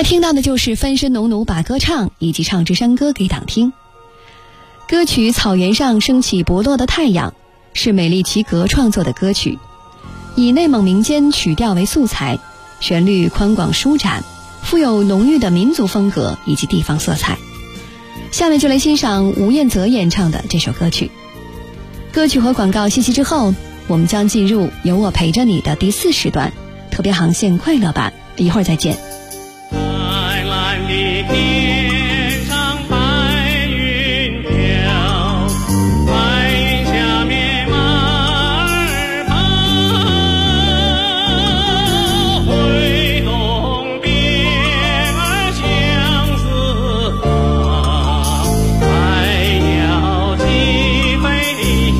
才听到的就是分身农奴把歌唱以及唱支山歌给党听。歌曲《草原上升起薄落的太阳》是美丽其格创作的歌曲，以内蒙民间曲调为素材，旋律宽广舒展，富有浓郁的民族风格以及地方色彩。下面就来欣赏吴彦泽演唱的这首歌曲。歌曲和广告信息之后，我们将进入有我陪着你的第4时段特别航线快乐版，一会儿再见。 蓝蓝的天上白云飘，白云下面马儿跑，挥动鞭儿相思好，百鸟齐飞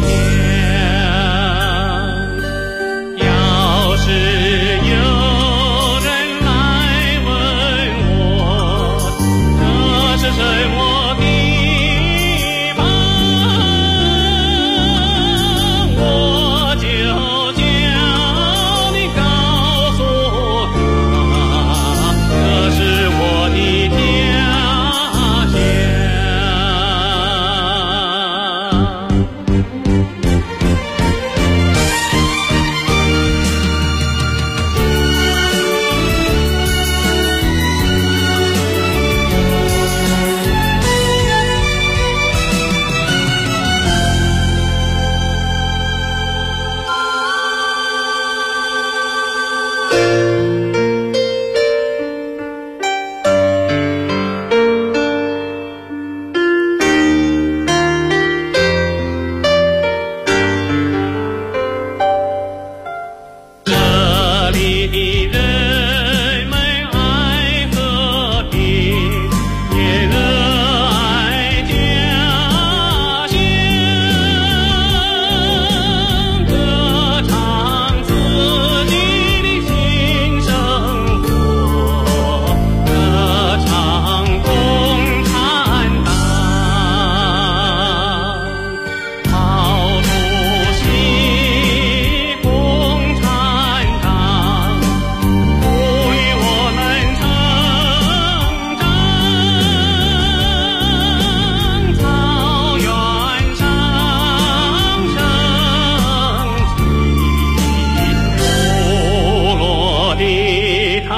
翔。要是有人来问我，这是什么地方，我就叫你告诉他，这是我的家这里的人们爱和平，也热爱家乡，歌唱自己的新生活，歌唱共产党。毛主席共产党赋予我们成长，草原上升起部落的太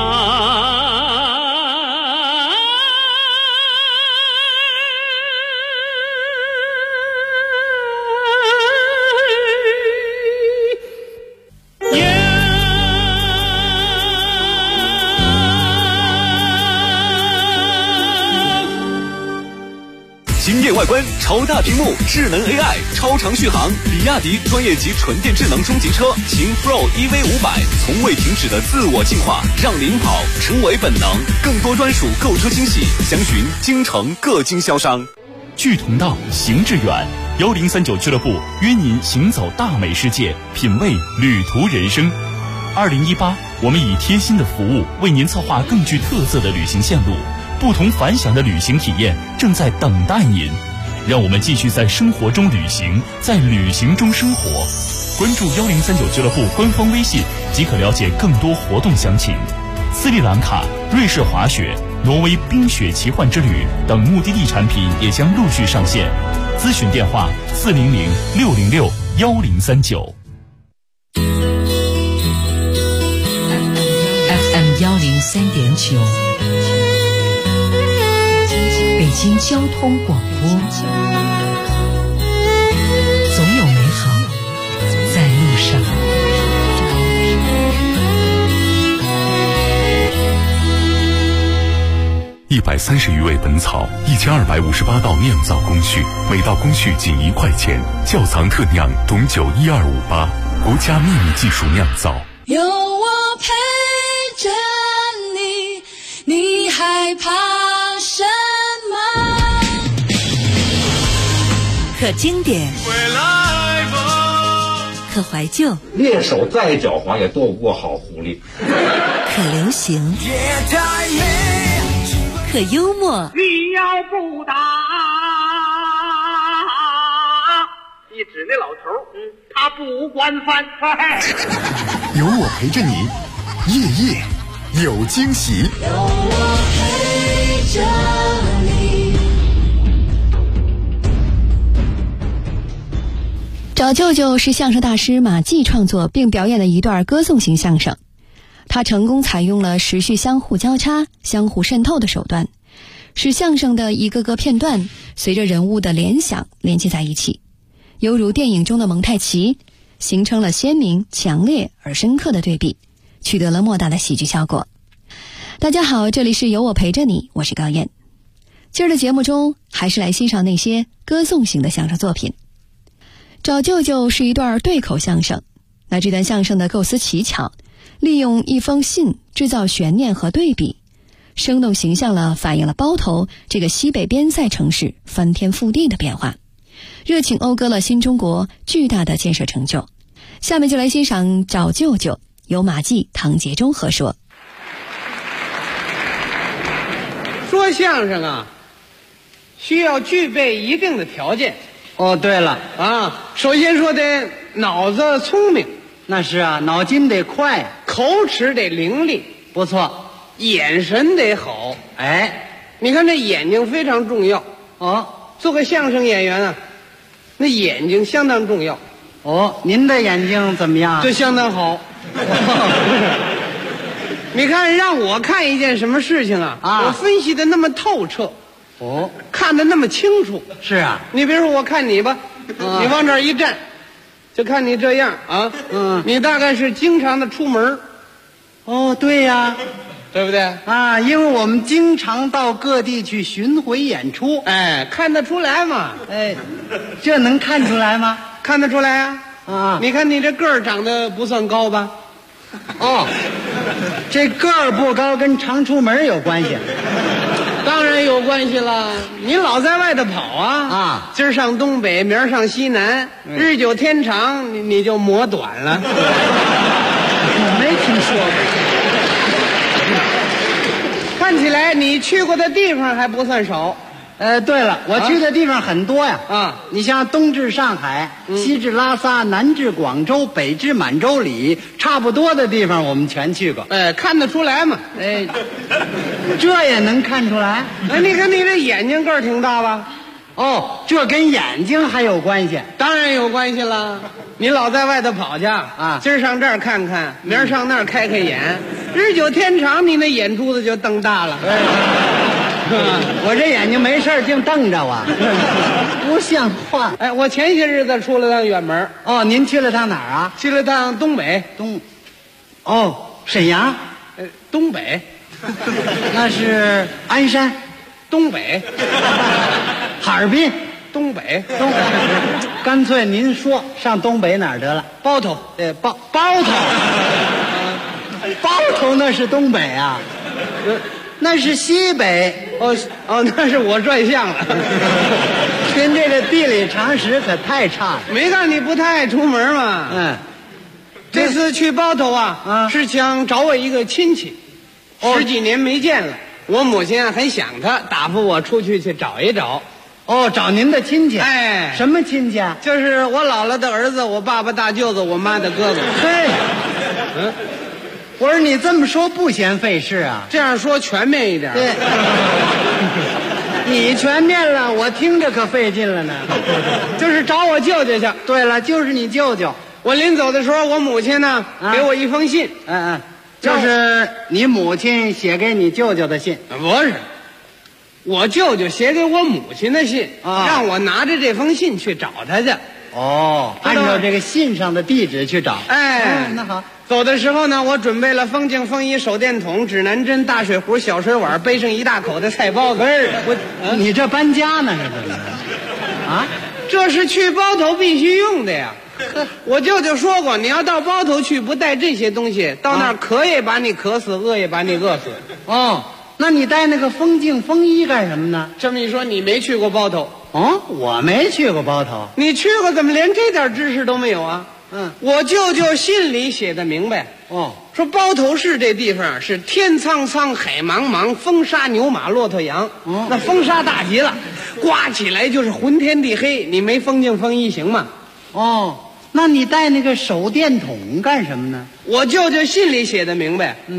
惊艳外观，超大屏幕，智能 AI， 超长续航，比亚迪专业级纯电智能中级车秦 Pro EV500，从未停止的自我进化，让领跑成为本能。更多专属购车惊喜，详询京城各经销商。 聚同道，行致远，1039俱乐部约您行走大美世界，品味旅途人生。2018，我们以贴心的服务为您策划更具特色的旅行线路，不同凡响的旅行体验正在等待您。让我们继续在生活中旅行，在旅行中生活。关注1039俱乐部官方微信即可了解更多活动详情。斯里兰卡、瑞士滑雪、挪威冰雪奇幻之旅等目的地产品也将陆续上线。咨询电话400-606-1039。 FM 103.9，北京交通广播，总有美好在路上。 130余味本草，1258道酿造工序，每道工序仅1块钱。窖藏特酿董酒12588，国家秘密技术酿造。 有我陪着你，你害怕什么？ 可经典，可怀旧， 猎手再狡猾也斗不过好狐狸。 可流行，可幽默。 你要不打，你指那老头他不惯犯。 有我陪着你，夜夜有惊喜。 有我陪着你。 找舅舅是相声大师马季创作并表演的一段歌颂型相声，他成功采用了时序相互交叉、相互渗透的手段，使相声的一个个片段随着人物的联想连接在一起，犹如电影中的蒙太奇，形成了鲜明、强烈而深刻的对比，取得了莫大的喜剧效果。大家好，这里是有我陪着你，我是高燕。今儿的节目中，还是来欣赏那些歌颂型的相声作品。找舅舅是一段对口相声，那这段相声的构思奇巧，利用一封信制造悬念和对比，生动形象地反映了包头这个西北边塞城市翻天覆地的变化，热情讴歌了新中国巨大的建设成就。下面就来欣赏找舅舅，由马季、唐杰忠合说。 说相声啊，需要具备一定的条件。 哦，对了啊，首先说得脑子聪明， 那是啊，脑筋得快， 口齿得伶俐， 不错， 眼神得好。 哎， 你看这眼睛非常重要哦。 做个相声演员啊，那眼睛相当重要。 哦，您的眼睛怎么样？ 这相当好。你看，让我看一件什么事情啊，我分析的那么透彻。 哦， 看得那么清楚。 是啊， 你比如说我看你吧，你往这儿一站，就看你这样啊，你大概是经常的出门。 哦，对呀， 对不对啊？因为我们经常到各地去巡回演出， 哎，看得出来嘛？ 哎，这能看出来吗？ 看得出来啊！ 啊， 你看你这个儿长得不算高吧？ 哦，这个儿不高跟常出门有关系。 当然有关系了，你老在外头跑啊，今儿上东北，明儿上西南，日久天长，你就磨短了。 我没听说过。看起来你去过的地方还不算少。 对了，我去的地方很多呀。 啊， 你像东至上海，西至拉萨，南至广州，北至满洲里，差不多的地方我们全去过。 看得出来嘛？ 这也能看出来？ 你看你这眼睛个儿挺大吧？ 哦，这跟眼睛还有关系？ 当然有关系了。你老在外头跑去啊，今儿上这儿看看，明儿上那儿开开眼，日久天长，你那眼珠子就瞪大了。 我这眼睛没事净瞪着我，不像话。 哎，我前些日子出了趟远门。 哦，您去了趟哪儿啊？ 去了趟东北。 哦，沈阳。 东北。 那是鞍山。 东北。 哈尔滨。 东北。 干脆您说上东北哪儿得了？ 包头。 包头。包头那是东北啊。那是西北。 哦，那是我转向了。 您这个地理常识可太差了。 没看你不太爱出门嘛。这次去包头啊，是想找我一个亲戚，10几年没见了。我母亲啊很想他，打发我出去找一找。 哦，找您的亲戚。 哎， 什么亲戚啊？ 就是我姥姥的儿子，我爸爸大舅子，我妈的哥哥。 嘿，我说你这么说不嫌费事啊？ 这样说全面一点。 对，你全面了，我听着可费劲了呢。 就是找我舅舅去。 对了，就是你舅舅。 我临走的时候，我母亲呢给我一封信。 就是你母亲写给你舅舅的信。 不是，我舅舅写给我母亲的信，让我拿着这封信去找他去。 哦，按照这个信上的地址去找。 哎， 那好。 走的时候呢，我准备了风镜、风衣、手电筒、指南针、大水壶、小水碗，背上一大口的菜包子。 不是你这搬家呢是怎么着？啊， 这是去包头必须用的呀。我舅舅说过，你要到包头去，不带这些东西，到那儿渴也把你渴死，饿也把你饿死。 哦，那你带那个风镜、风衣干什么呢？ 这么一说，你没去过包头。 哦，我没去过包头。 你去过，怎么连这点知识都没有啊？我舅舅信里写的明白。说包头市这地方是天苍苍，海茫茫，风沙牛马骆驼羊。那风沙大极了，刮起来就是昏天地黑，你没风镜风衣行吗？ 那你带那个手电筒干什么呢？ 我舅舅信里写的明白。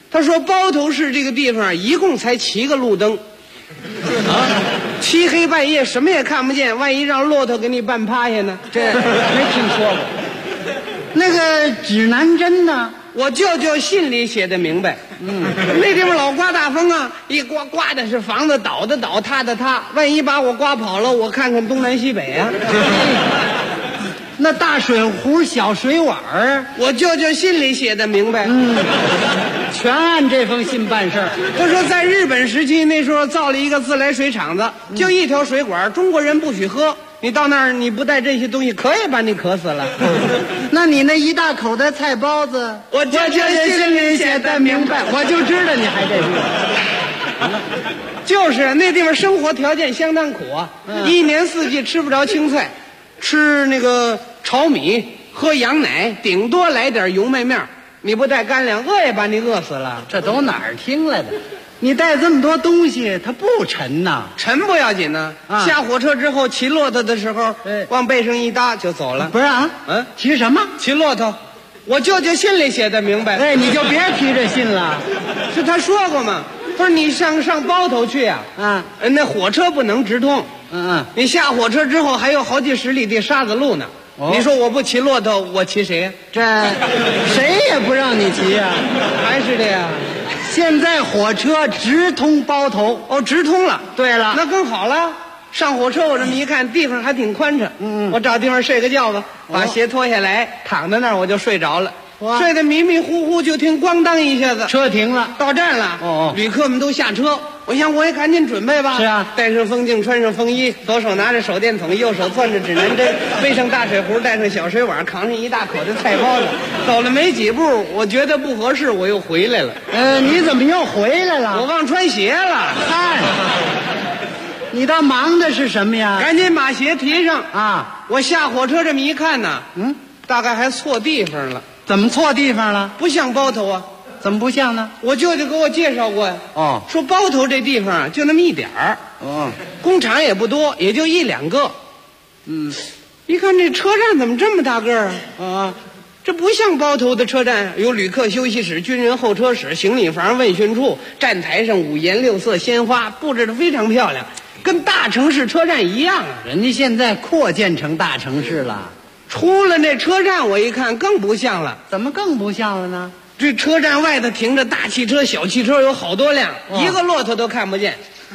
他说包头市这个地方一共才7个路灯，漆黑半夜什么也看不见，万一让骆驼给你绊趴下呢？ 这没听说过。那个指南针呢？ 我舅舅信里写的明白。那地方老刮大风啊，一刮刮的是房子倒的倒，塌的塌，万一把我刮跑了，我看看东南西北啊。 那大水壶、小水碗儿， 我舅舅信里写的明白。 全按这封信办事儿。 他说在日本时期那时候造了一个自来水厂子，就一条水管，中国人不许喝。你到那儿你不带这些东西，可以把你渴死了。 那你那一大口袋菜包子， 我舅舅心里写的明白， 我就知道你还这个。 就是那地方生活条件相当苦啊，一年四季吃不着青菜，吃那个炒米，喝羊奶，顶多来点油麦面。你不带干粮，饿也把你饿死了。 这都哪儿听来的？你带这么多东西，它不沉呐？ 沉不要紧呢。下火车之后骑骆驼的时候，往背上一搭就走了。 不是啊？骑什么？ 骑骆驼。我舅舅信里写的明白。 哎，你就别提这信了。 是他说过嘛？不是你上包头去啊？那火车不能直通。你下火车之后还有好几十里的沙子路呢。你说我不骑骆驼，我骑谁呀？ 这谁也不让你骑呀。 还是的呀。 现在火车直通包头。 哦，直通了。 对了， 那更好了。上火车我这么一看，地方还挺宽敞。我找地方睡个觉吧，把鞋脱下来，躺在那儿我就睡着了。睡得迷迷糊糊，就听咣当一下子， 车停了， 到站了。旅客们都下车，我想我也赶紧准备吧。 是啊， 戴上风镜，穿上风衣，左手拿着手电筒，右手攥着指南针，背上大水壶，带上小水碗，扛上一大口的菜包子。走了没几步，我觉得不合适，我又回来了。 你怎么又回来了？ 我忘穿鞋了。 嗨，你倒忙的是什么呀？ 赶紧把鞋提上啊！ 我下火车这么一看呢，大概还错地方了。 怎么错地方了？ 不像包头啊。 怎么不像呢？ 我舅舅给我介绍过呀。说包头这地方啊，就那么一点儿。工厂也不多，也就1、2个。一看这车站怎么这么大个儿啊？这不像包头的车站，有旅客休息室、军人候车室、行李房、问询处，站台上5颜6色鲜花布置得非常漂亮，跟大城市车站一样啊。 人家现在扩建成大城市了。 出了那车站，我一看更不像了。 怎么更不像了呢？ 这车站外头停着大汽车、小汽车有好多辆，一个骆驼都看不见。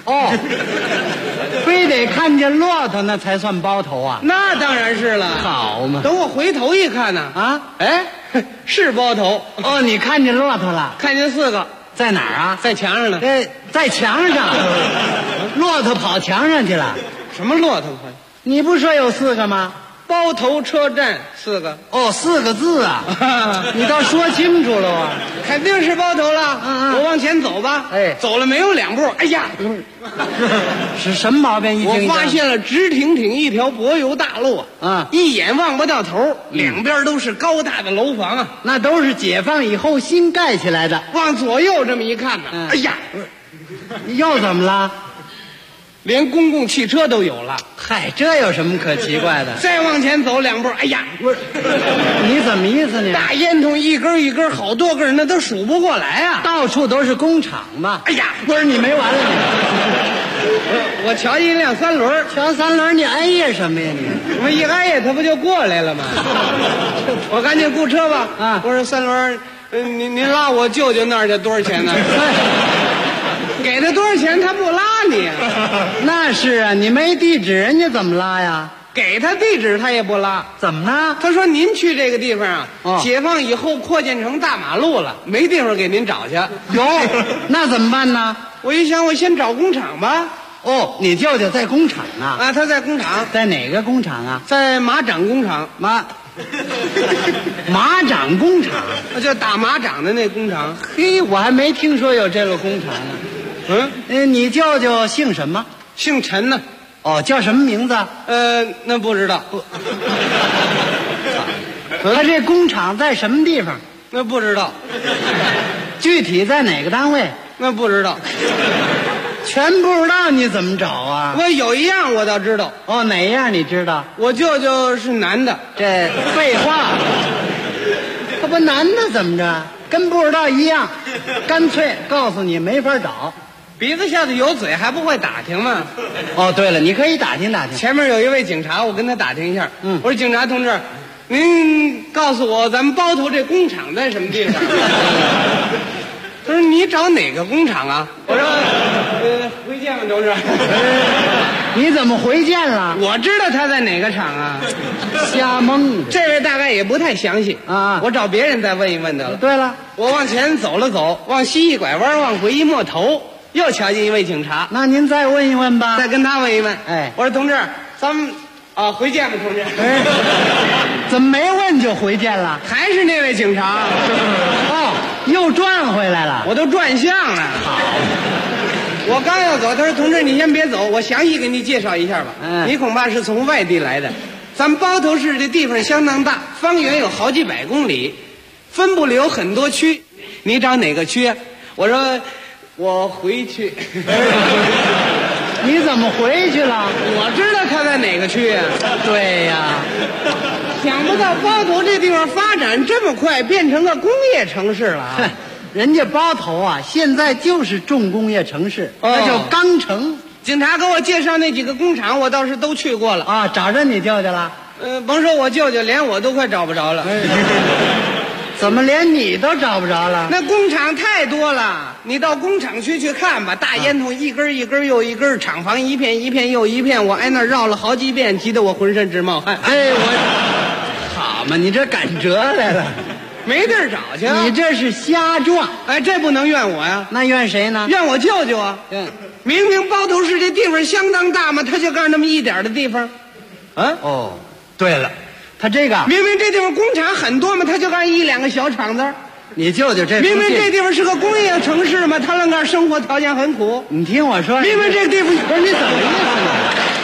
非得看见骆驼那才算包头啊？ 那当然是了。 好嘛！ 等我回头一看呢，是包头。 你看见骆驼了？ 看见4个， 在哪儿啊？ 在墙上呢。 在墙上。骆驼跑墙上去了？ 什么骆驼？ 你不说有4个吗？ 包头车站4个。 4个字啊！你倒说清楚了啊！ 肯定是包头了。我往前走吧。走了没有2步，哎呀， 是什么毛病？ 我发现了直挺挺一条柏油大路啊！一眼望不到头，两边都是高大的楼房啊！ 那都是解放以后新盖起来的。 往左右这么一看呢，哎呀， 又怎么了？ 连公共汽车都有了。 嗨，这有什么可奇怪的？ 再往前走2步，哎呀， 不是，你怎么意思呢？ 大烟囱一根一根，好多根，那都数不过来啊！ 到处都是工厂嘛。 哎呀， 不是你没完了你！ 我瞧一辆3轮， 瞧3轮，你哎呀什么呀你？ 我一哎呀，他不就过来了吗？我赶紧雇车吧。我说3轮，您拉我舅舅那儿去多少钱呢？给他多少钱他不拉你啊？ 那是啊，你没地址人家怎么拉呀？ 给他地址他也不拉。 怎么呢？ 他说您去这个地方啊，解放以后扩建成大马路了，没地方给您找去。 那怎么办呢？ 我一想，我先找工厂吧。 你舅舅在工厂呢？ 他在工厂。 在哪个工厂啊？ 在马掌工厂。 马掌工厂， 就打马掌的那工厂。 嘿，我还没听说有这个工厂呢。你舅舅姓什么？ 姓陈呢。 叫什么名字？ 那不知道。 他这工厂在什么地方？ 那不知道。 具体在哪个单位？ 那不知道。 全不知道你怎么找啊？ 我有一样我倒知道。 哪样你知道？ 我舅舅是男的。 这废话，他不男的怎么着？ 跟不知道一样，干脆告诉你没法找。 鼻子下头有嘴还不会打听吗？ 哦，对了，你可以打听打听。 前面有一位警察，我跟他打听一下。我说警察同志，您告诉我咱们包头这工厂在什么地方？他说你找哪个工厂啊？我说回见吧，同志。 你怎么回见了？ 我知道他在哪个厂啊。 瞎蒙。 这位大概也不太详细啊， 我找别人再问一问得了。 对了， 我往前走了走，往西一拐弯，往回一摸头，又瞧见一位警察。 那您再问一问吧。 再跟他问一问。 哎， 我说同志，咱们回见吧，同志。 怎么没问就回见了？ 还是那位警察。 又转回来了。 我都转向了。好，我刚要走，他说同志你先别走，我详细给你介绍一下吧。你恐怕是从外地来的。咱们包头市这地方相当大，方圆有好几百公里，分布里有很多区，你找哪个区啊？我说我回去。 你怎么回去了？ 我知道他在哪个区啊。 对呀， 想不到包头这地方发展这么快，变成个工业城市了啊。 人家包头啊，现在就是重工业城市，那叫钢城。 警察给我介绍那几个工厂，我倒是都去过了啊。找着你舅舅了？ 甭说我舅舅，连我都快找不着了。 怎么连你都找不着了？ 那工厂太多了，你到工厂区去看吧，大烟囱一根一根又一根，厂房一片一片又一片，我挨那绕了好几遍，急得我浑身直冒汗。 哎，好嘛，你这赶折来了。 没地儿找去。 你这是瞎撞。 哎，这不能怨我呀。 那怨谁呢？ 怨我舅舅啊。明明包头市这地方相当大嘛，他就干那么一点的地方。 哦，对了，他这个明明这地方工厂很多嘛，他就干一两个小厂子。 你舅舅这明明这地方是个工业城市嘛，他那干生活条件很苦。 你听我说， 明明这个地方不是你怎么意思呢？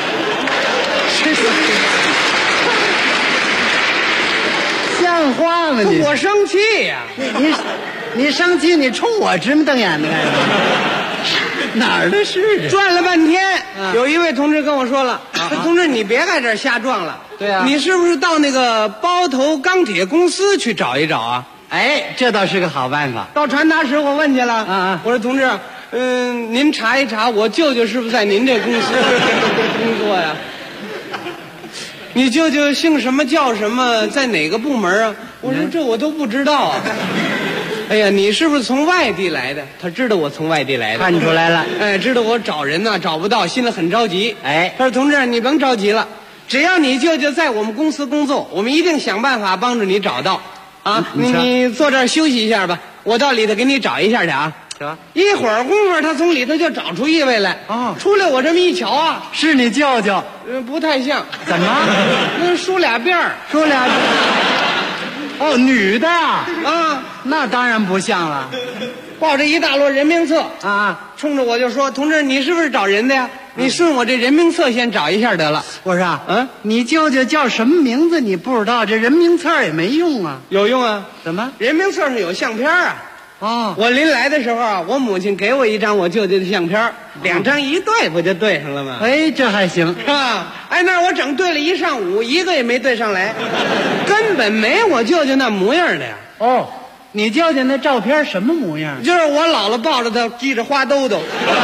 像话吗你？ 我生气呀！ 你生气，你冲我直目瞪眼的干什么？哪儿的事？ 转了半天，有一位同志跟我说了：“同志，你别在这儿瞎撞了。 对啊， 你是不是到那个包头钢铁公司去找一找啊？” 哎，这倒是个好办法。 到传达室我问去了。我说同志，您查一查，我舅舅是不是在您这公司工作呀？你舅舅姓什么叫什么，在哪个部门啊？我说这我都不知道啊。哎呀，你是不是从外地来的？他知道我从外地来的， 看出来了。 哎，知道我找人呢找不到，心里很着急。 哎， 他说同志，你甭着急了，只要你舅舅在我们公司工作，我们一定想办法帮助你找到。啊，你坐这儿休息一下吧，我到里头给你找一下去啊。 行， 一会儿功夫，他从里头就找出一位来。出来我这么一瞧啊， 是你舅舅？ 不太像。 怎么？ 那梳俩辫儿， 梳俩。哦，女的呀？ 啊， 那当然不像了。 抱着一大摞人名册啊， 冲着我就说：“同志，你是不是找人的呀？你顺我这人名册先找一下得了。” 我说你舅舅叫什么名字？你不知道，这人名册也没用啊。 有用啊？ 怎么？ 人名册上有相片啊。 哦， 我临来的时候啊，我母亲给我一张我舅舅的相片，2张一对，不就对上了吗？ 哎，这还行啊！哎，那我整对了一上午，一个也没对上来，根本没我舅舅那模样的呀。 哦，你舅舅那照片什么模样？ 就是我姥姥抱着他，系着花兜兜。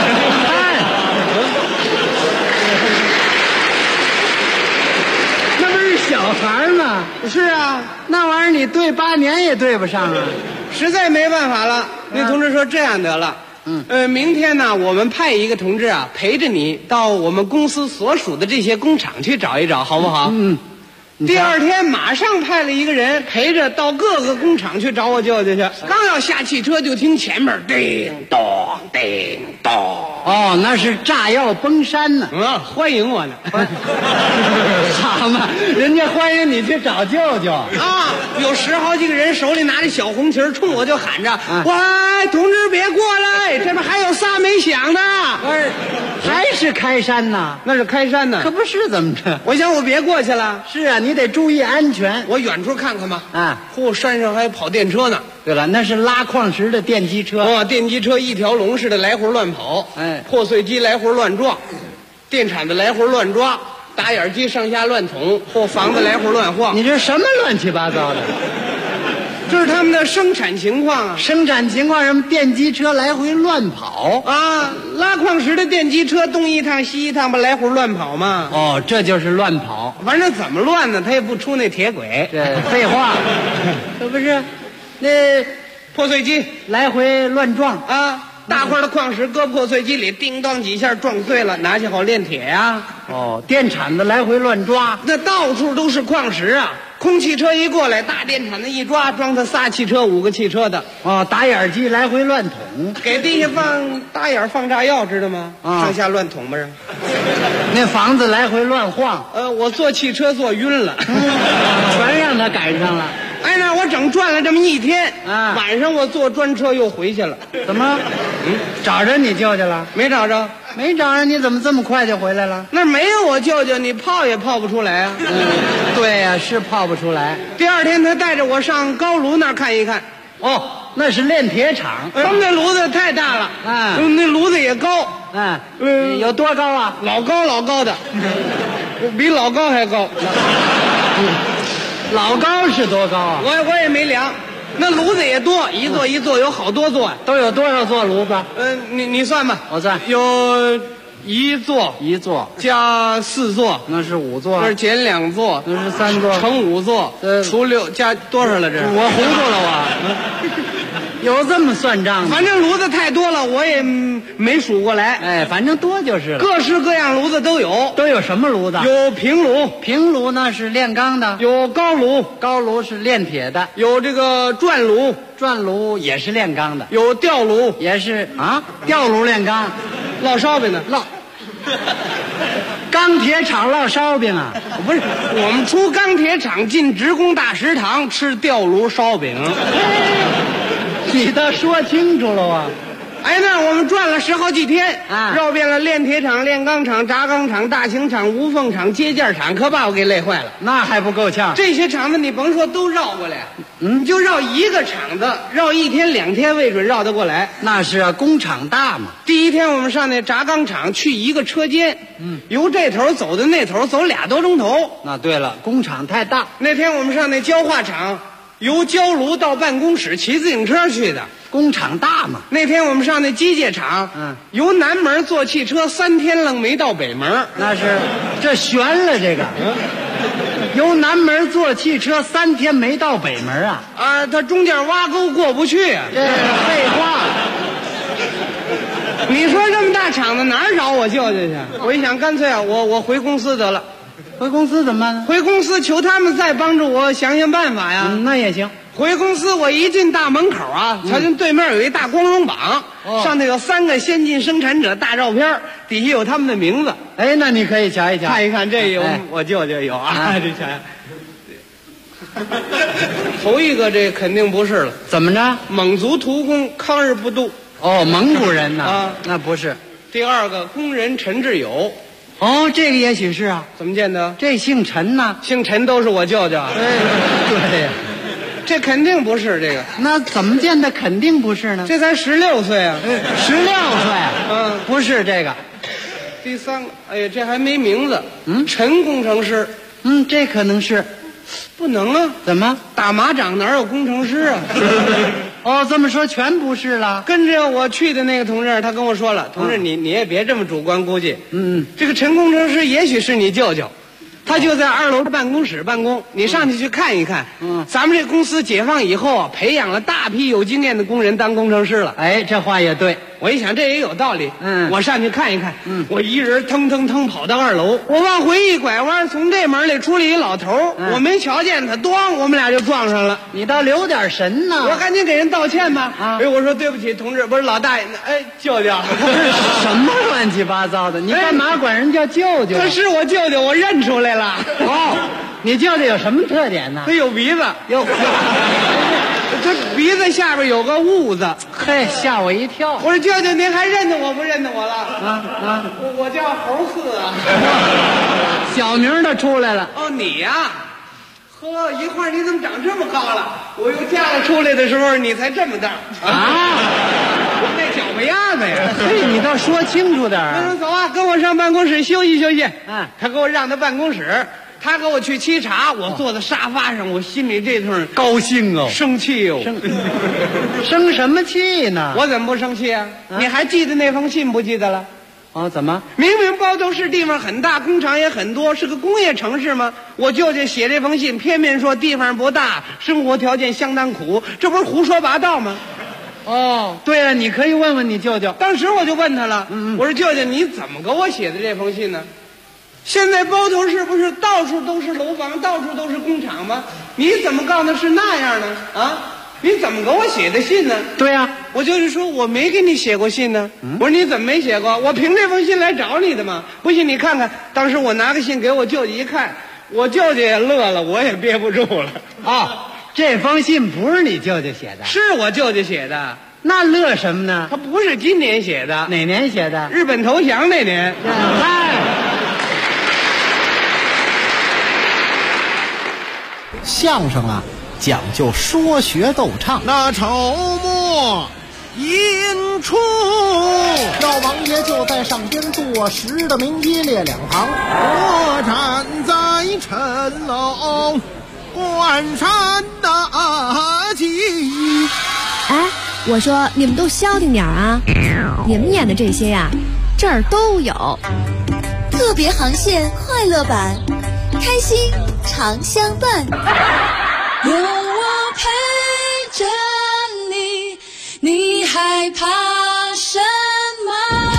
那不是小孩吗？ 是啊， 那玩意儿你对8年也对不上啊。 实在没办法了，那同志说这样得了，明天呢，我们派一个同志啊，陪着你到我们公司所属的这些工厂去找一找，好不好？第二天马上派了一个人陪着到各个工厂去找我舅舅去。刚要下汽车，就听前面叮咚叮咚。 哦，那是炸药崩山呢。 欢迎我呢。 好嘛，人家欢迎你去找舅舅啊！有10好几个人手里拿着小红旗，冲我就喊着：“喂，同志别过来，这边还有仨没响的。” 还是开山呐？ 那是开山呢， 可不是怎么着？ 我想我别过去了。 是啊，你得注意安全。 我远处看看吧。嚯，山上还跑电车呢。 对了，那是拉矿石的电机车。 电机车一条龙似的来回乱跑。破碎机来回乱撞，电铲子来回乱抓，打眼机上下乱捅，或房子来回乱晃。 你这什么乱七八糟的？ 这是他们的生产情况啊。 生产情况，什么电机车来回乱跑啊？拉矿石的电机车东一趟西一趟，不来回乱跑吗？ 哦，这就是乱跑。 反正怎么乱呢，他也不出那铁轨。 这废话，这不是那破碎机来回乱撞啊。大块的矿石搁破碎机里，叮当几下撞碎了，拿去好炼铁呀。 哦，电铲子来回乱抓， 那到处都是矿石啊。空汽车一过来，大电铲子一抓，装他仨汽车、5个汽车的。 哦，打眼机来回乱捅， 给地下放打眼放炸药，知道吗？上下乱捅吧。 那房子来回乱晃。 我坐汽车坐晕了， 全让他赶上了。 哎，那我整转了这么一天啊，晚上我坐专车又回去了。 怎么？找着你舅舅了？ 没找着， 没找着，你怎么这么快就回来了？ 那没有我舅舅，你泡也泡不出来啊。 对呀，是泡不出来。 第二天他带着我上高炉那儿看一看。 哦，那是炼铁厂。 他们那炉子太大了啊，那炉子也高。 有多高啊？ 老高老高的，比老高还高。 老高是多高啊？ 我也没量。那炉子也多，一座有好多座。 都有多少座炉子？ 你算吧。 我算。 有一座加4座， 那是5座。 那是减2座， 那是3座， 乘5座，除6加多少了？这我糊涂了我。有这么算账的？ 反正炉子太多了，我也没数过来。 哎，反正多就是了。 各式各样炉子都有。 都有什么炉子？ 有平炉， 平炉那是炼钢的； 有高炉， 高炉是炼铁的； 有这个转炉， 转炉也是炼钢的； 有吊炉， 也是啊，吊炉炼钢， 烙烧饼的烙。钢铁厂烙烧饼啊？ 不是，我们出钢铁厂进职工大食堂吃吊炉烧饼。 你倒说清楚了啊！ 哎，那我们转了10好几天啊，绕遍了炼铁厂、炼钢厂、轧钢厂、大型厂、无缝厂、接件厂，可把我给累坏了。 那还不够呛？ 这些厂子你甭说都绕过来，你就绕一个厂子，绕1天2天未准绕得过来。 那是啊，工厂大嘛。 第一天我们上那轧钢厂，去一个车间，由这头走到那头，走2多钟头。 那对了，工厂太大。 那天我们上那焦化厂，由焦炉到办公室骑自行车去的。 工厂大嘛。 那天我们上那机械厂，由南门坐汽车3天愣没到北门。 那是，这悬了这个。由南门坐汽车3天没到北门啊？ 啊，他中间挖沟过不去啊。 这废话。 你说这么大厂子哪儿找我舅舅去？我一想，干脆啊，我回公司得了。 回公司怎么办呢？ 回公司求他们再帮助我想想办法呀。 那也行。 回公司我一进大门口啊，瞧见对面有一大光荣榜，上头有3个先进生产者大照片，底下有他们的名字。 哎，那你可以瞧一瞧， 看一看，这有我舅舅有啊，这瞧。头一个这肯定不是了。 怎么着？ 蒙族屠工康日不度。 哦，蒙古人呐。 啊， 那不是。 第二个工人陈志友。 哦，这个也许是啊。 怎么见得？ 这姓陈呐。 姓陈都是我舅舅。 对呀。 这肯定不是这个。 那怎么见的肯定不是呢？ 这才16岁啊 ！16岁，不是这个。 第3个，哎呀，这还没名字。陈工程师。 这可能是。 不能啊！ 怎么？ 打马掌哪有工程师啊？ 哦，这么说全不是了。 跟着我去的那个同志，他跟我说了，同志你也别这么主观估计。这个陈工程师也许是你舅舅。他就在2楼办公室办公，你上去看一看。咱们这公司解放以后啊，培养了大批有经验的工人当工程师了。 哎，这话也对。 我一想这也有道理。我上去看一看。我一人腾腾腾跑到2楼，我往回一拐弯，从这门里出来一老头，我没瞧见他，咣，我们俩就撞上了。 你倒留点神呢。 我赶紧给人道歉吧。哎，我说对不起，同志，不是老大爷，哎，舅舅。 什么乱七八糟的？你干嘛管人叫舅舅？ 他是我舅舅，我认出来了。 哦，你舅舅有什么特点呢？ 他有鼻子，这鼻子下边有个痦子。 嘿，吓我一跳！ 我说舅舅，您还认得我不认得我了？我叫猴四啊。 小名都出来了。 哦，你呀。呵，一会儿你怎么长这么高了？我又嫁了出来的时候，你才这么大啊！我那脚巴丫子呀！ 嘿，你倒说清楚点儿。 走啊，跟我上办公室休息休息。他给我让到办公室， 他给我去沏茶，我坐在沙发上，我心里这顿高兴哦， 生气哟、 生什么气呢？ 我怎么不生气啊？你还记得那封信不记得了？ 哦，怎么？ 明明包头市地方很大，工厂也很多，是个工业城市吗？我舅舅写这封信，偏偏说地方不大，生活条件相当苦，这不是胡说八道吗？ 哦，对了，你可以问问你舅舅。 当时我就问他了，我说舅舅，你怎么给我写的这封信呢？现在包头市不是到处都是楼房，到处都是工厂吗？你怎么告诉他是那样呢？啊？你怎么给我写的信呢？ 对呀、 我就是说我没给你写过信呢。我说你怎么没写过？我凭这封信来找你的嘛。不信你看看，当时我拿个信给我舅舅一看，我舅舅也乐了，我也憋不住了。 哦，这封信不是你舅舅写的？ 是我舅舅写的。 那乐什么呢？ 他不是今年写的。 哪年写的？ 日本投降那年。 相声啊，讲究说学逗唱。 那筹末引出， 老王爷就在上边坐实的名一列两行。 我站在城楼观山大计。 哎，我说你们都消停点啊！你们演的这些呀，这儿都有。 特别航线快乐版，开心常相伴。 有我陪着你，你害怕什么？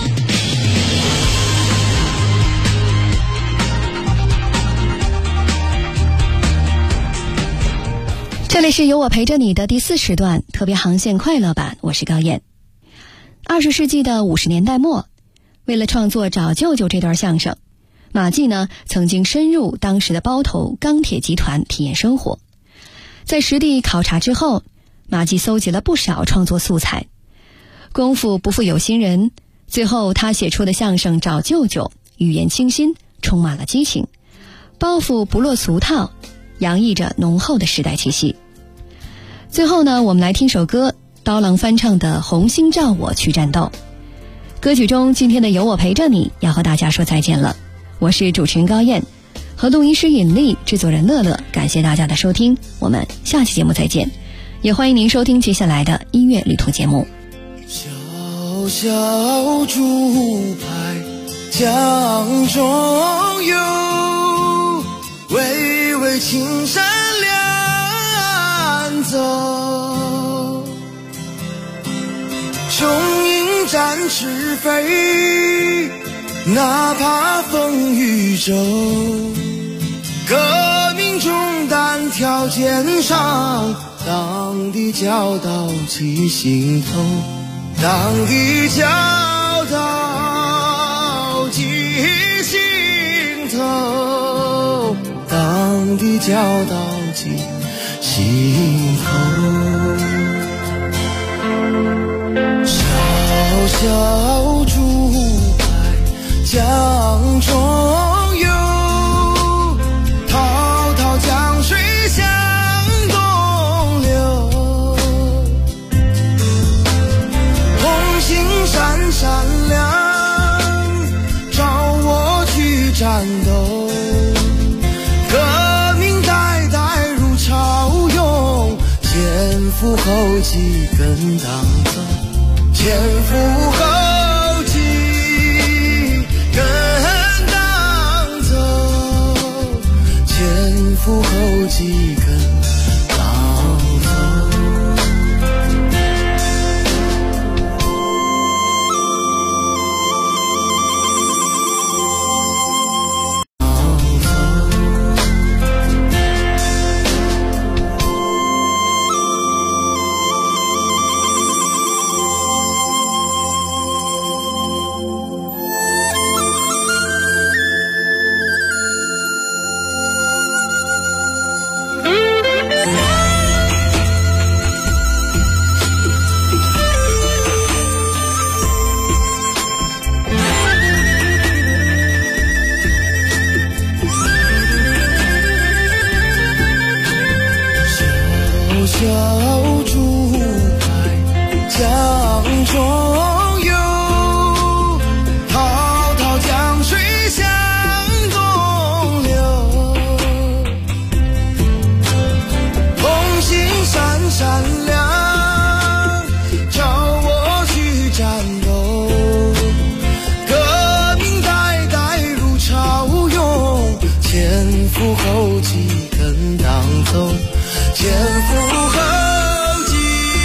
这里是有我陪着你的第4时段特别航线快乐版，我是高燕。20世纪的50年代末，为了创作《找舅舅》这段相声，马季呢曾经深入当时的包头钢铁集团体验生活。在实地考察之后，马季搜集了不少创作素材。功夫不负有心人，最后他写出的相声《找舅舅》语言清新，充满了激情，包袱不落俗套，洋溢着浓厚的时代气息。最后呢，我们来听首歌，刀郎翻唱的《红星照我去战斗》。歌曲中今天的有我陪着你要和大家说再见了，我是主持人高燕，和录音师尹丽，制作人乐乐，感谢大家的收听，我们下期节目再见，也欢迎您收听接下来的音乐旅途节目。 小小竹排江中游，巍巍青山两走，雄鹰展翅飞，哪怕风雨骤，革命中单挑肩上，党的教导记心头，党的教导记心头，党的教导记心头。小小竹排江中游，滔滔江水向东流，红星闪闪亮，照我去战斗，革命代代如潮涌，前赴后继跟党走，前赴后继跟党走，前赴后继跟党走。小竹排江中游，滔滔江水向东流， 走，前赴后继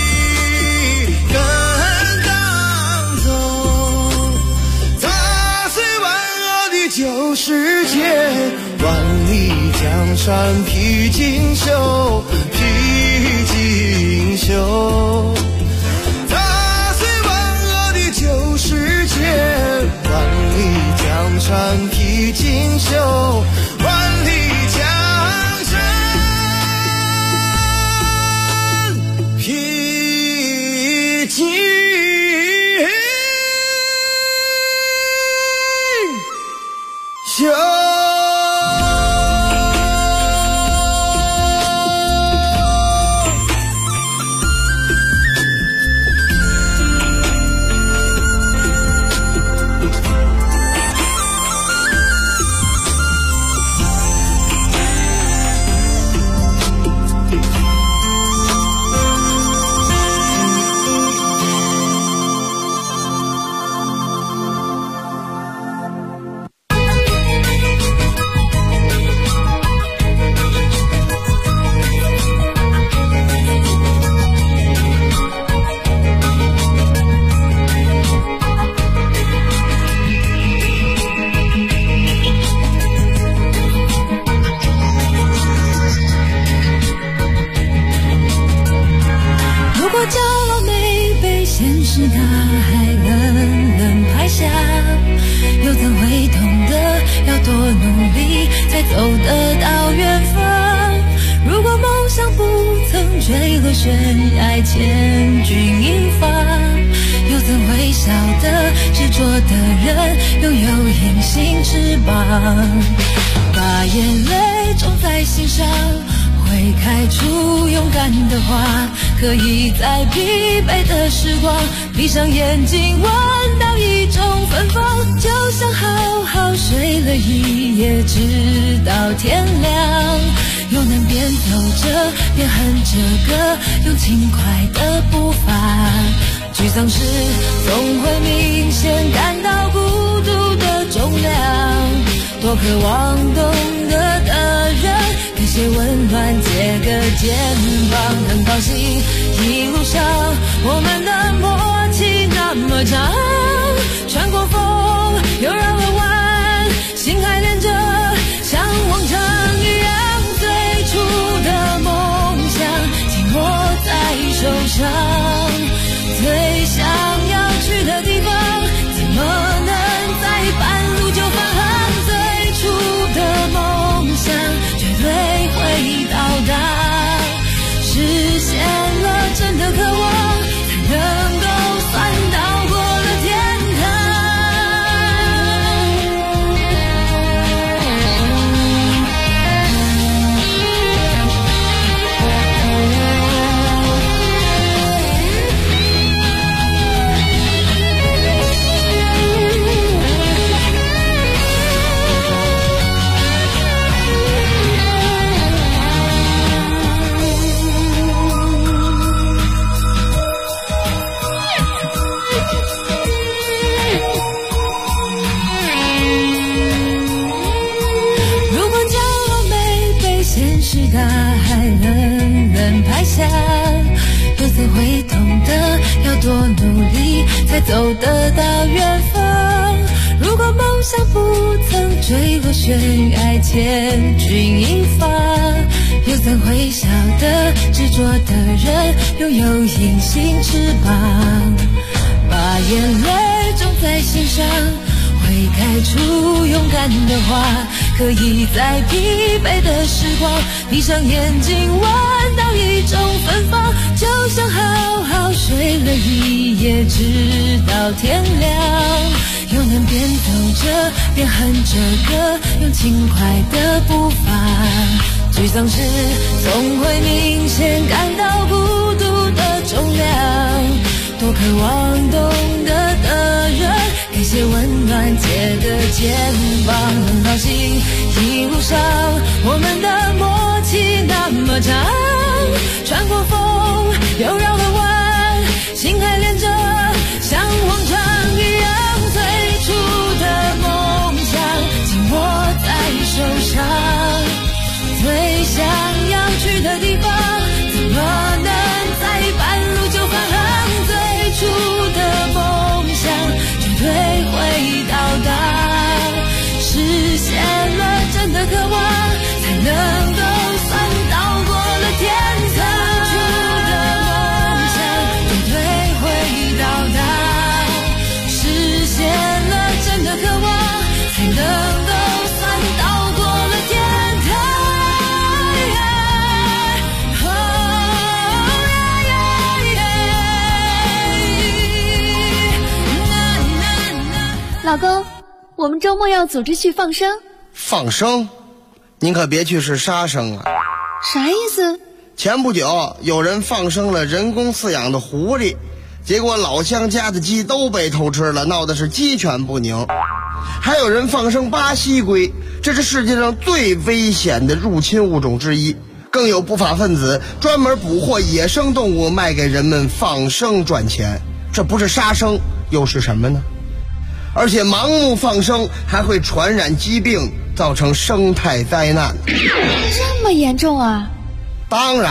跟刚走，踏碎万恶的旧世界，万里江山披锦绣，披锦绣。江山披锦绣，万里江山披锦绣。 把眼泪种在心上，会开出勇敢的花，可以在疲惫的时光闭上眼睛闻到一种芬芳，就像好好睡了一夜直到天亮，又能边走着边哼着歌，用轻快的步伐，沮丧时总会明显感到孤独的重量，多渴望懂得的人给些温暖，借个肩膀，很高兴一路上我们的默契那么长，穿过风又绕了弯，心还连着像往常一样，最初的梦想紧握在手上，最想要去的地方怎么能在半路就返航，最初的梦想绝对会到达，实现了真的渴望，才能够算到过了天堂。大海冷冷拍下，又怎会懂得要多努力才走得到远方，如果梦想不曾坠落悬崖千钧一发，又怎会晓得执着的人拥有隐形翅膀，把眼泪种在心上，会开出勇敢的花，可以在疲惫的时光闭上眼睛闻到一种芬芳，就像好好睡了一夜直到天亮，又能边走着边哼着歌，用轻快的步伐，沮丧时总会明显感到孤独的重量，多渴望懂得的人给些温暖，借个肩膀，很高兴一路上我们的默契那么长，穿过风又绕了弯，心还连着像往常一样，最初的梦想紧握在手上，最想要去的老公，我们周末要组织去放生。 放生？您可别去是杀生啊！ 啥意思？ 前不久有人放生了人工饲养的狐狸，结果老乡家的鸡都被偷吃了，闹的是鸡犬不宁。还有人放生巴西龟，这是世界上最危险的入侵物种之一。更有不法分子专门捕获野生动物卖给人们放生赚钱，这不是杀生又是什么呢？而且盲目放生还会传染疾病，造成生态灾难。 这么严重啊？ 当然。